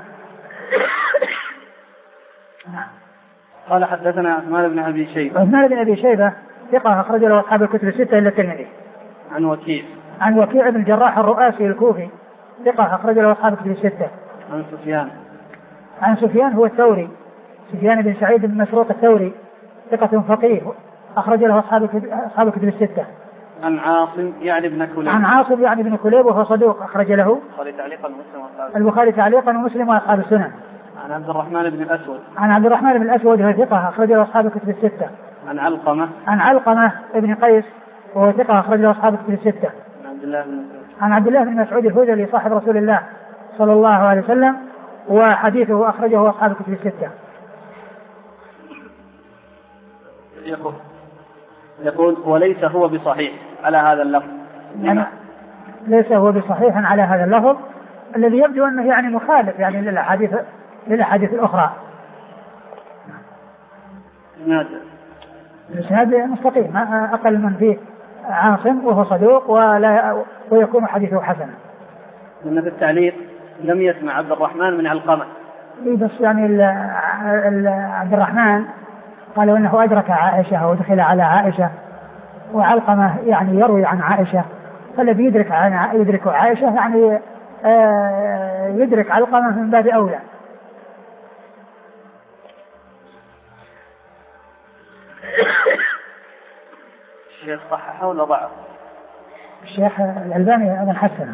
قال: حدثنا عثمان بن أبي شيبة. عثمان بن أبي شيبة ثقة أخرج له أصحاب الكتب الستة إلا الترمذي. عن وكيع. عن وكيع بن الجراح الرؤاسي الكوفي ثقة أخرج له أصحاب الكتب الستة. عن سفيان. عن سفيان هو الثوري، سفيان بن سعيد بن مسروق الثوري ثقة فقيه أخرج له أصحاب أصحاب الكتب الستة. عن عاصم يعني ابن كليب. عن عاصم يعني ابن كليب وهو صدوق أخرج له البخاري تعليقا ومسلم وأصحاب البخاري تعليقا ومسلم وأصحاب السنن. عن عبد الرحمن بن الأسود. عن عبد الرحمن بن الأسود وهو ثقة أخرج له أصحاب الكتب الستة. عن علقمة. عن علقمة ابن قيس وهو ثقة أخرج له أصحاب الكتب الستة. عن عبد الله بن مسعود. عن عبد الله بن مسعود الهذلي صاحب رسول الله صلى الله عليه وسلم وحديثه أخرجه أصحاب الكتب الستة. يقول يقول وليس هو بصحيح على هذا اللفظ، يعني ليس هو بصحيح على هذا اللفظ الذي يبدو أنه يعني مخالف يعني للأحاديث للأحاديث الأخرى. الإسناد مستقيم، أقل من فيه عاصم وهو صدوق ولا ويكون حديثه حسنا. لأن في التعليق لم يسمع عبد الرحمن من علقمة. إيه بس يعني ال ال عبد الرحمن قالوا أنه أدرك عائشة ودخل على عائشة، وعلقمة يعني يروي عن عائشة، فالذي يدرك عن يدرك عائشة يعني آه يدرك علقمة من باب أولى. الشيخ صححه ولا ضعف؟ الشيخ الألباني أيضا حسنه.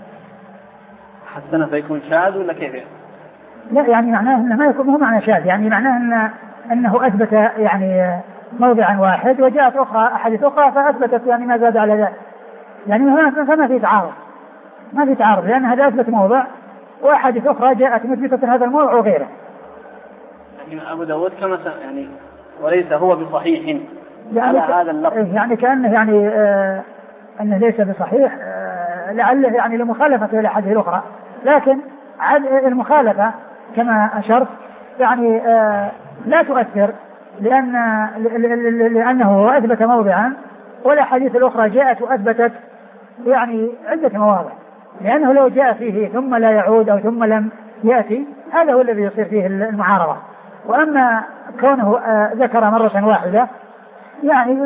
حسنه فيكون شاذ ولا كيف؟ لا يعني معناه أنه ما يكون، مو معنى شاذ، يعني معناه أن أنه أثبت يعني موضعا واحد وجاءت أخرى أحاديث أخرى فأثبتت يعني ما زاد على ذلك، يعني فما في تعارض، ما في تعارض، لأن هذا أثبت موضع وأحاديث أخرى جاءت مثبتة هذا الموضع وغيره. لكن أبو داود كما يعني وليس هو بصحيح يعني على هذا اللفظ، يعني كأنه يعني آه أنه ليس بصحيح آه لعله يعني لمخالفة الأحاديث الأخرى، لكن المخالفة كما أشرت يعني آه لا تؤثر، لأن لأنه أثبت موضعا والأحاديث الأخرى جاءت وأثبتت يعني عدة مواضع، لأنه لو جاء فيه ثم لا يعود أو ثم لم يأتي هذا هو الذي يصير فيه المعارضة. وأما كونه آه ذكر مرة واحدة يعني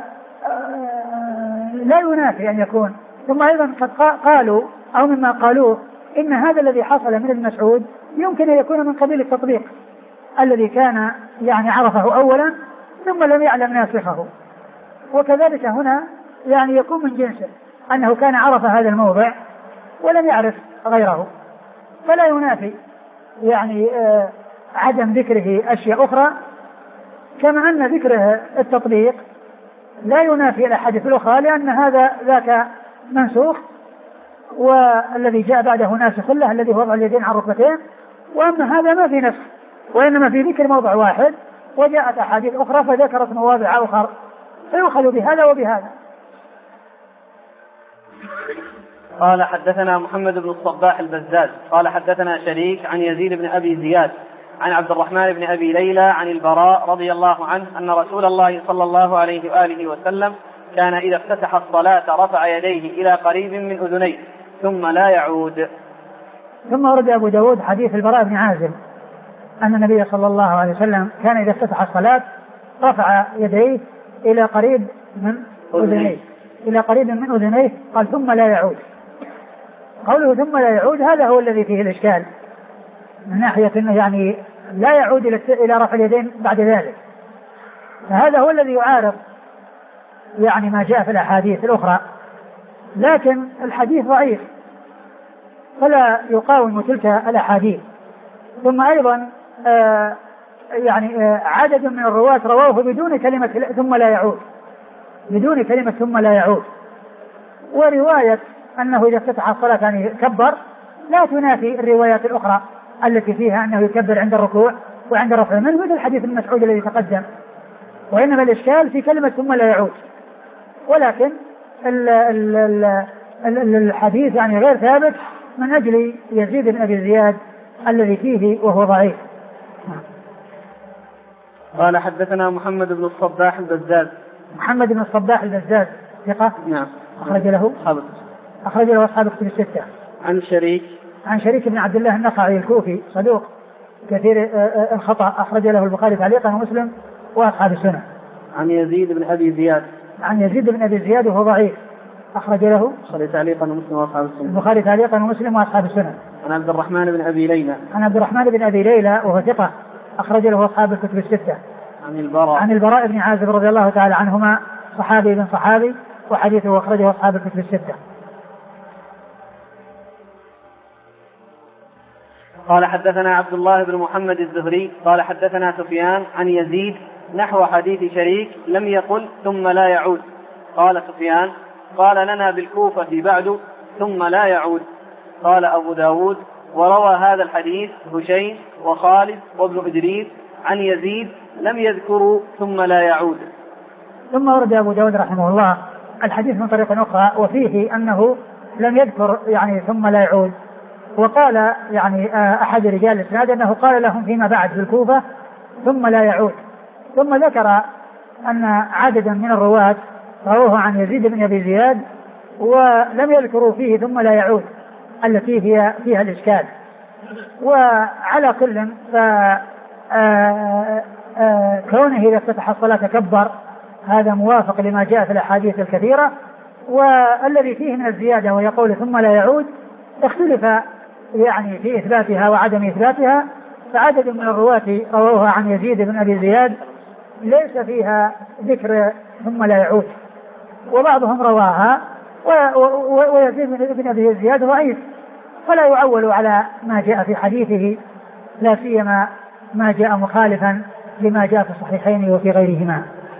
لا ينافي أن يكون. ثم أيضا قد قالوا أو مما قالوه إن هذا الذي حصل من ابن مسعود يمكن أن يكون من قبيل التطبيق الذي كان يعني عرفه أولا ثم لم يعلم ناسخه، وكذلك هنا يعني يكون من جنسه أنه كان عرف هذا الموضع ولم يعرف غيره، فلا ينافي يعني آه عدم ذكره أشياء أخرى، كما أن ذكره التطبيق لا ينافي الأحاديث الأخرى، لأن هذا ذاك منسوخ والذي جاء بعده ناسخ له الذي هو وضع اليدين على الركبتين، وأما هذا ما في نسخ وإنما في ذكر موضع واحد وجاءت أحاديث أخرى فذكرت مواضع أخرى فيؤخذ بهذا وبهذا. قال حدثنا محمد بن الصباح البزاز قال حدثنا شريك عن يزيد بن أبي زياد عن عبد الرحمن بن أبي ليلى عن البراء رضي الله عنه أن رسول الله صلى الله عليه وآله وسلم كان إذا افتتح الصلاة رفع يديه إلى قريب من أذنيه ثم لا يعود. ثم ورد أبو داود حديث البراء بن عازب أن النبي صلى الله عليه وسلم كان إذا افتتح الصلاة رفع يديه إلى قريب من أذنيه إلى قريب من أذنيه قال ثم لا يعود. قوله ثم لا يعود هذا هو الذي فيه الإشكال من ناحية أنه يعني لا يعود إلى رفع اليدين بعد ذلك، فهذا هو الذي يعارض يعني ما جاء في الأحاديث الأخرى، لكن الحديث ضعيف فلا يقاوم تلك الأحاديث. ثم أيضا آه يعني آه عدد من الرواة رواه بدون كلمة ثم لا يعود، بدون كلمة ثم لا يعود. ورواية أنه إذا افتتح الصلاة يعني كبر لا تنافي الروايات الأخرى التي فيها أنه يكبر عند الركوع وعند رفع منه مثل حديث ابن مسعود الذي تقدم، وإنما الإشكال في كلمة ثم لا يعود. ولكن ال ال ال الحديث يعني غير ثابت من أجل يزيد بن أبي زياد الذي فيه وهو ضعيف. قال حدثنا محمد بن الصباح البزاز. محمد بن الصباح البزاز ثقة. نعم. أخرج له خبر. أخرج له أصحاب الكتب الستة. عن شريك. عن شريك بن عبد الله النخعي الكوفي صدوق كثير الخطأ، أخرج له البخاري تعليقا ومسلم وأصحاب السنة. عن يزيد بن أبي زياد. عن يزيد بن أبي زياد وهو ضعيف، أخرج له البخاري تعليقا ومسلم وأصحاب السنة. البخاري تعليقا ومسلم وأصحاب السنة. عن عبد الرحمن بن أبي ليلى. عن عبد الرحمن بن أبي ليلى وهو ثقة، أخرج له أصحاب الكتب الستة. عن البراء. عن البراء بن عازب رضي الله تعالى عنهما صحابي بن صحابي وحديثه أخرجه أصحاب الكتب الستة. قال حدثنا عبد الله بن محمد الزهري قال حدثنا سفيان عن يزيد نحو حديث شريك لم يقل ثم لا يعود. قال سفيان قال لنا بالكوفة بعد ثم لا يعود. قال أبو داود وروى هذا الحديث هشيم وخالد وابن إدريس عن يزيد لم يذكروا ثم لا يعود. ثم ورد أبو داود رحمه الله الحديث من طريق أخرى وفيه أنه لم يذكر يعني ثم لا يعود، وقال يعني أحد رجال الإسناد أنه قال لهم فيما بعد في الكوفة ثم لا يعود، ثم ذكر أن عددا من الرواة رووه عن يزيد بن أبي زياد ولم يذكروا فيه ثم لا يعود التي هي فيها الإشكال. وعلى كل فكونه إذا افتتح الصلاة كبر هذا موافق لما جاء في الأحاديث الكثيرة، والذي فيه من الزيادة ويقول ثم لا يعود اختلف يعني في إثباتها وعدم إثباتها، فعدد من الرواة رووها عن يزيد بن أبي زياد ليس فيها ذكر ثم لا يعود، وبعضهم رواها ويزيد بن أبي زياد ضعيف فلا يعول على ما جاء في حديثه، لا سيما ما جاء مخالفا لما جاء في الصحيحين وفي غيرهما.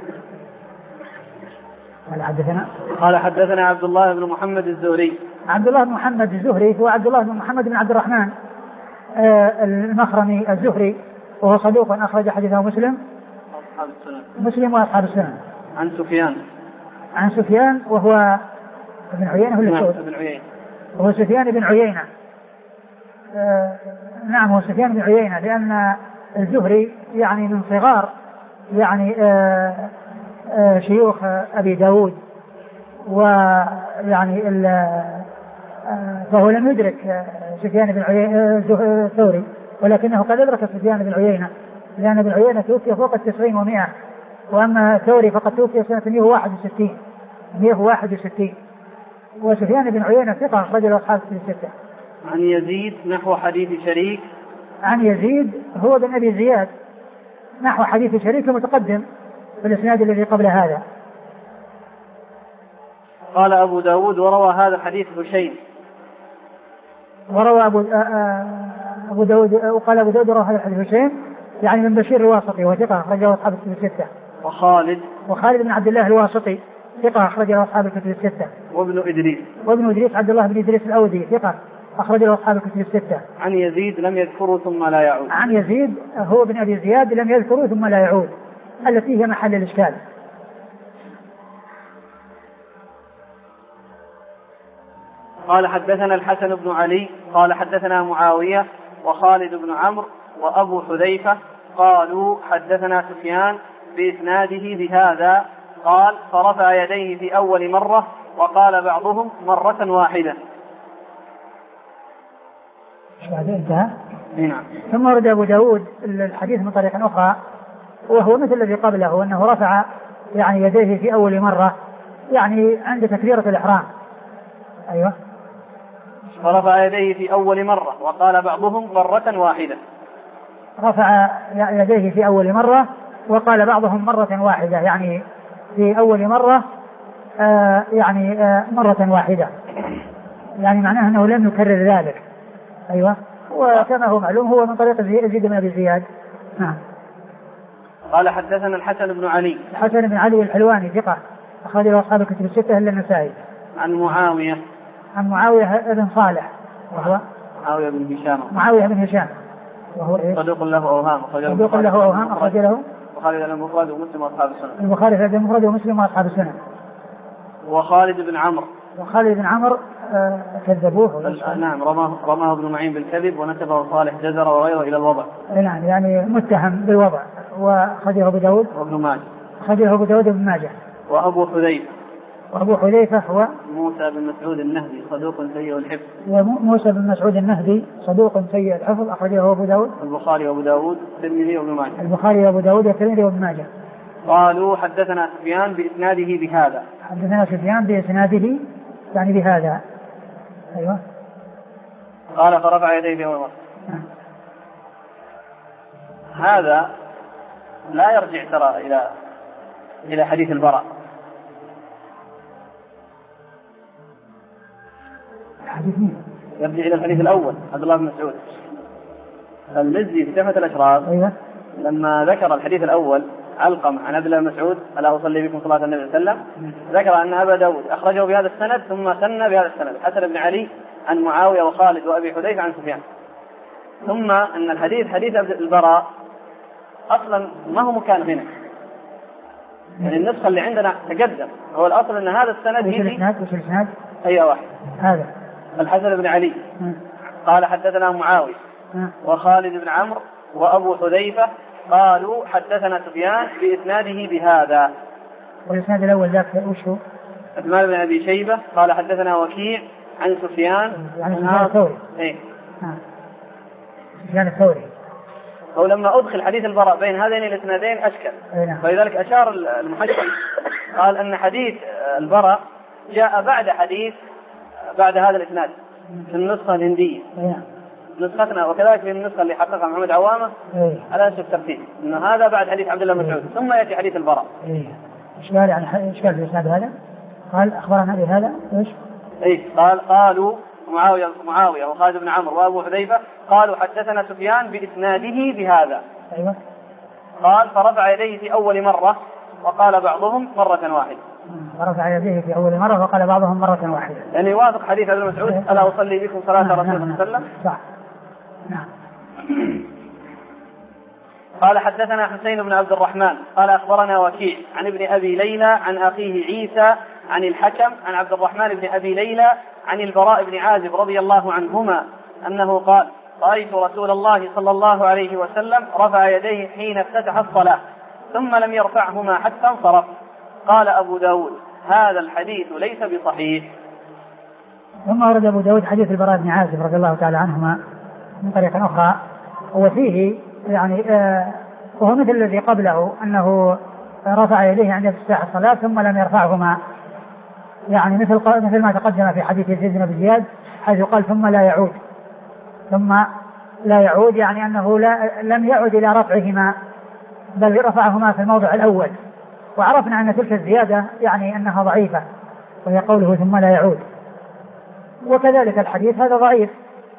قال حدثنا قال حدثنا عبد الله بن محمد الزهري. عبد الله بن محمد الزهري هو عبد الله بن محمد بن عبد الرحمن المخرمي الزهري، وهو صدوق أخرج حديثه مسلم مسلم وأصحاب السنن. عن سفيان عن سفيان وهو ابن عيينة ولا ابن عيينة هو سفيان بن عيينة. آه نعم هو سفيان بن عيينة، لأن الزهري يعني من صغار يعني آه آه شيوخ أبي داود، ويعني آه فهو لم يدرك سفيان بن عيينة الثوري، ولكنه قد أدرك سفيان بن عيينة، لأن ابن عيينة توفي فوق التسعين ومئة، وأما الثوري فقد توفي سنة مئة وواحد وستين مئة وواحد وستين. وسفيان بن عيينة ثقة أخرج له أصحاب الكتب الستة. عن يزيد نحو حديث شريك. عن يزيد هو بن أبي زياد نحو حديث شريك المتقدم في الإسناد الذي قبل هذا. قال أبو داود وروى هذا حديث هشيم. وروى أبو, أبو داود وقال أبو داود روى هذا حديث هشيم يعني من بشير الواسطي وثقة أخرجه أصحاب الكتب الستة. وخالد وخالد بن عبد الله الواسطي ثقة أخرجه أصحاب الكتب الستة. وابن إدريس وابن إدريس عبد الله بن إدريس الأودي ثقة أخرجه أصحاب الكتب الستة. عن يزيد لم يذكروا ثم لا يعود. عن يزيد هو بن أبي زياد لم يذكروا ثم لا يعود التي هي محل الإشكال. قال حدثنا الحسن بن علي قال حدثنا معاوية وخالد بن عمرو وأبو حذيفة قالوا حدثنا سفيان بإسناده بهذا قال فرفع يديه في أول مرة وقال بعضهم مرة واحدة. انتهى. نعم. ثم ورد أبو داود الحديث من طريق أخرى وهو مثل الذي قبله أنه رفع يعني يديه في أول مرة يعني عند تكبيرة الإحرام. أيوة. فرفع يديه في أول مرة وقال بعضهم مرة واحدة. رفع يديه في أول مرة وقال بعضهم مرة واحدة يعني في أول مرة آه يعني آه مرة واحدة يعني معناه أنه لم يكرر ذلك. أيوة. وكما هو معلوم هو من طريق يزيد بن أبي زياد. نعم. قال حدثنا الحسن بن علي. الحسن بن علي الحلواني ثقة أخرج له أصحاب الكتب الستة إلا النسائي. عن معاوية. عن معاوية بن صالح وهو معاوية بن هشام. معاوية بن هشام وهو صدوق له أوهام. صدوق له أوهام أخرج له البخاري المفرد ومسلم وأصحاب السنن. البخاري المفرد ومسلم وأصحاب السنن. وخالد بن عمرو. وخالد بن عمرو آه كذبوه. نعم رماه رماه ابن معين بالكذب ونسبه صالح جزر وغيره إلى الوضع. نعم يعني متهم بالوضع. وخرجه أبو داود وابن ماجه. خرجه أبو داود وابن ماجه. وأبو حذيفة. وأبو حذيفة هو موسى بن مسعود النهدي صدوق سيء الحفظ. وموسى بن مسعود النهدي صدوق سيء الحفظ أخرجه أبو داود. البخاري وأبو داود الترمذي وابن ماجه. البخاري وأبو داود والترمذي وابن ماجه. قالوا حدثنا سفيان بإسناده بهذا. حدثنا سفيان بإسناده يعني بهذا. أيوة. قال فرفع يديه في أول مرة. هذا لا يرجع ترى إلى إلى حديث البراء. حديث مين؟ يرجع إلى الحديث الأول عبد الله بن مسعود. المزي في تحفة الأشراف. أيوة. لما ذكر الحديث الأول علقم عن عبد الله بن مسعود ألا أصلي بكم صلاة النبي صلى الله عليه وسلم ذكر أن أبا داود أخرجه بهذا السند ثم سن بهذا السند حسن بن علي عن معاوية وخالد وأبي حذيفة عن سفيان. ثم أن الحديث حديث البراء أصلا ما هو مكان هنا، يعني النسخة اللي عندنا تقدم، هو الأصل أن هذا السند وش الإسناد؟ وش الإسناد؟ أي واحد هذا الحسن بن علي م. قال حدثنا معاوية م. وخالد بن عمرو وأبو حذيفة قالوا حدثنا سفيان بإسناده بهذا. والإسناد الأول ذاك وش هو؟ عثمان بن أبي شيبة قال حدثنا وكيع عن سفيان يعني سفيان الثوري. إيه سفيان الثوري. هو لما أدخل حديث البراء بين هذين الإسنادين أشكل، فلذلك أشار المحدث قال أن حديث البراء جاء بعد حديث بعد هذا الإسناد في النسخة الهندية نسختنا، وكذلك في النسخة اللي حققها محمد عوامة على نفس الترتيب، إن هذا بعد حديث عبد الله بن مسعود ثم يأتي حديث البراء. إيش قال يعني إيش قال في الإسناد هذا؟ قال أخبرنا بهذا إيش؟ إيه قال قالوا معاوية معاوية وخالد بن عمرو وأبو حذيفة قالوا حدثنا سفيان بإسناده بهذا. أيوة. قال فرفع يديه في أول مرة وقال بعضهم مرة واحدة. فرفع يديه في أول مرة وقال بعضهم مرة واحدة. يعني يوافق حديث ابن مسعود ألا أصلي بكم صلاة رسول الله صلى الله عليه وسلم. صح. نعم. قال حدثنا حسين بن عبد الرحمن قال أخبرنا وكيع عن ابن أبي ليلى عن أخيه عيسى عن الحكم عن عبد الرحمن بن أبي ليلى عن البراء بن عازب رضي الله عنهما أنه قال رأيت رسول الله صلى الله عليه وسلم رفع يديه حين افتتح الصلاة ثم لم يرفعهما حتى انصرف. قال أبو داود هذا الحديث ليس بصحيح. ثم ورد أبو داود حديث البراء بن عازب رضي الله تعالى عنهما من طريق أخرى وفيه يعني آه وهو مثل الذي قبله أنه رفع يديه عند افتتاح الصلاة ثم لم يرفعهما، يعني مثل مثل ما تقدم في حديث يزيد بن أبي زياد حيث قال ثم لا يعود ثم لا يعود يعني أنه لا لم يعد إلى رفعهما بل رفعهما في الموضع الأول، وعرفنا أن تلك الزيادة يعني أنها ضعيفة وهي قوله ثم لا يعود، وكذلك الحديث هذا ضعيف.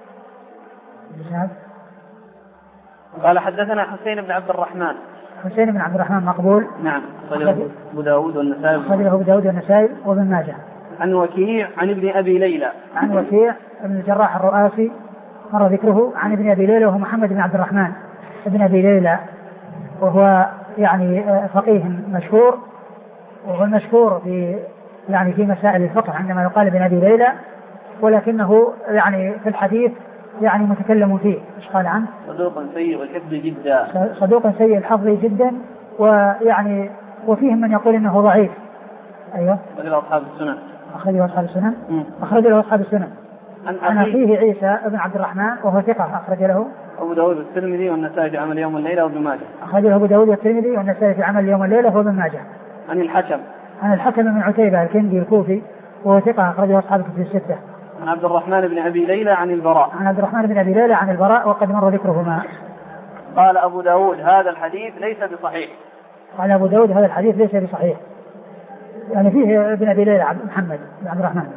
قال حدثنا حسين بن عبد الرحمن. حسين بن عبد الرحمن مقبول. نعم أخرجه أبو داود والنسائي. أخرجه أبو داود والنسائي وابن ماجه. عن وكيع عن ابن أبي ليلى. عن وكيع ابن الجراح الرؤاسي مر ذكره عن ابن أبي ليلى وهو محمد بن عبد الرحمن ابن أبي ليلى، وهو يعني فقيه مشهور، وهو المشهور في يعني في مسائل الفقه عندما يقال ابن أبي ليلى، ولكنه يعني في الحديث يعني متكلم فيه. ايش قال عنه؟ صدوق سيء الحفظ جدا. صدوق سيء الحفظ جدا، ويعني وفيهم من يقول انه ضعيف. ايوه. أخرجه أصحاب السنن. أخرجه أصحاب السنن. أخرجه أصحاب السنن. عن أخيه عيسى بن عبد الرحمن وهو ثقة أخرج له أبو داود والترمذي والنسائي في عمل يوم والليلة وابن ماجه. أخرج له أبو داود والترمذي والنسائي في عمل يوم والليلة وابن ماجه. عن الحكم. عن الحكم بن عتيبة الكندي الكوفي وهو ثقة أخرجه أصحاب الكتب الستة. عن عبد الرحمن بن أبي ليلى عن البراء. عن عبد الرحمن بن أبي ليلى عن البراء وقد مر ذكرهما. قال أبو داود هذا الحديث ليس بصحيح. قال أبو داود هذا الحديث ليس بصحيح، يعني فيه ابن أبي ليلى محمد بن عبد الرحمن.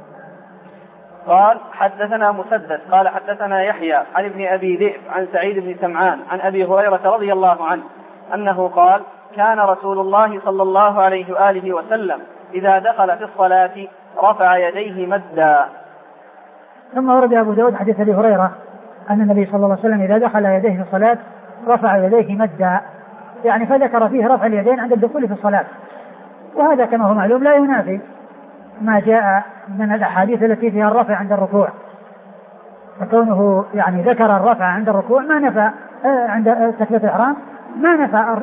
قال حدثنا مسدد قال حدثنا يحيى عن ابن أبي ذئب عن سعيد بن سمعان عن أبي هريرة رضي الله عنه أنه قال كان رسول الله صلى الله عليه وآله وسلم إذا دخل في الصلاة رفع يديه مدا. ثم ورد أبو داود حديث أبي هريرة أن النبي صلى الله عليه وسلم إذا دخل يديه في الصلاة رفع يديه مدا، يعني فذكر فيه رفع اليدين عند الدخول في الصلاة، وهذا كما هو معلوم لا ينافي ما جاء من الأحاديث التي فيها الرفع عند الركوع، فكونه يعني ذكر الرفع عند الركوع ما نفى عند تكبيرة الإحرام ما نفى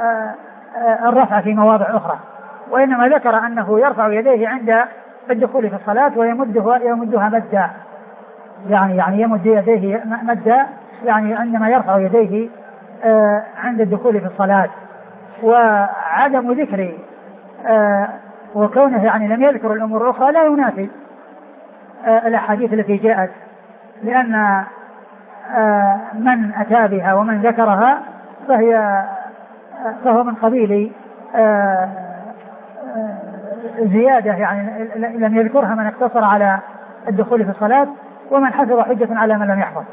الرفع في مواضع أخرى، وإنما ذكر أنه يرفع يديه عند الدخول في الصلاة ويمدها يمدها مدا، يعني يعني يمد يديه مدا يعني عندما يرفع يديه عند الدخول في الصلاة. وعدم ذكر وكونه يعني لم يذكر الأمور الأخرى لا ينافي الأحاديث التي جاءت، لأن من أتى بها ومن ذكرها فهي فهو من قبيل زيادة، يعني لم يذكرها من اقتصر على الدخول في الصلاة، ومن حفظ حجة على من لم يحفظ.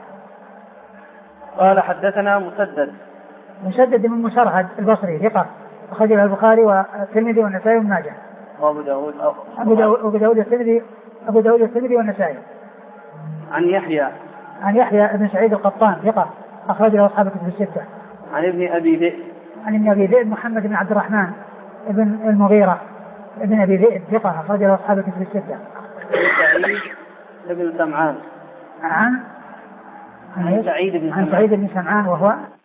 قال حدثنا مسدد. مسدد من مسرهد البصري ثقة أخرجه البخاري والترمذي والنسائي وابن ماجه. وأبو داود أبو داود أبو داود الترمذي أبو داود الترمذي والنسائي. عن يحيى. عن يحيى بن سعيد القطان ثقة أخرج له أصحاب الكتب الستة. عن ابن أبي ذئب عن ابن أبي ذئب محمد بن عبد الرحمن ابن المغيرة ابن أبي ذئب ثقة أخرج له أصحاب الكتب الستة. سعيد بن سمعان عن عن سعيد بن عن سعيد بن سمعان وهو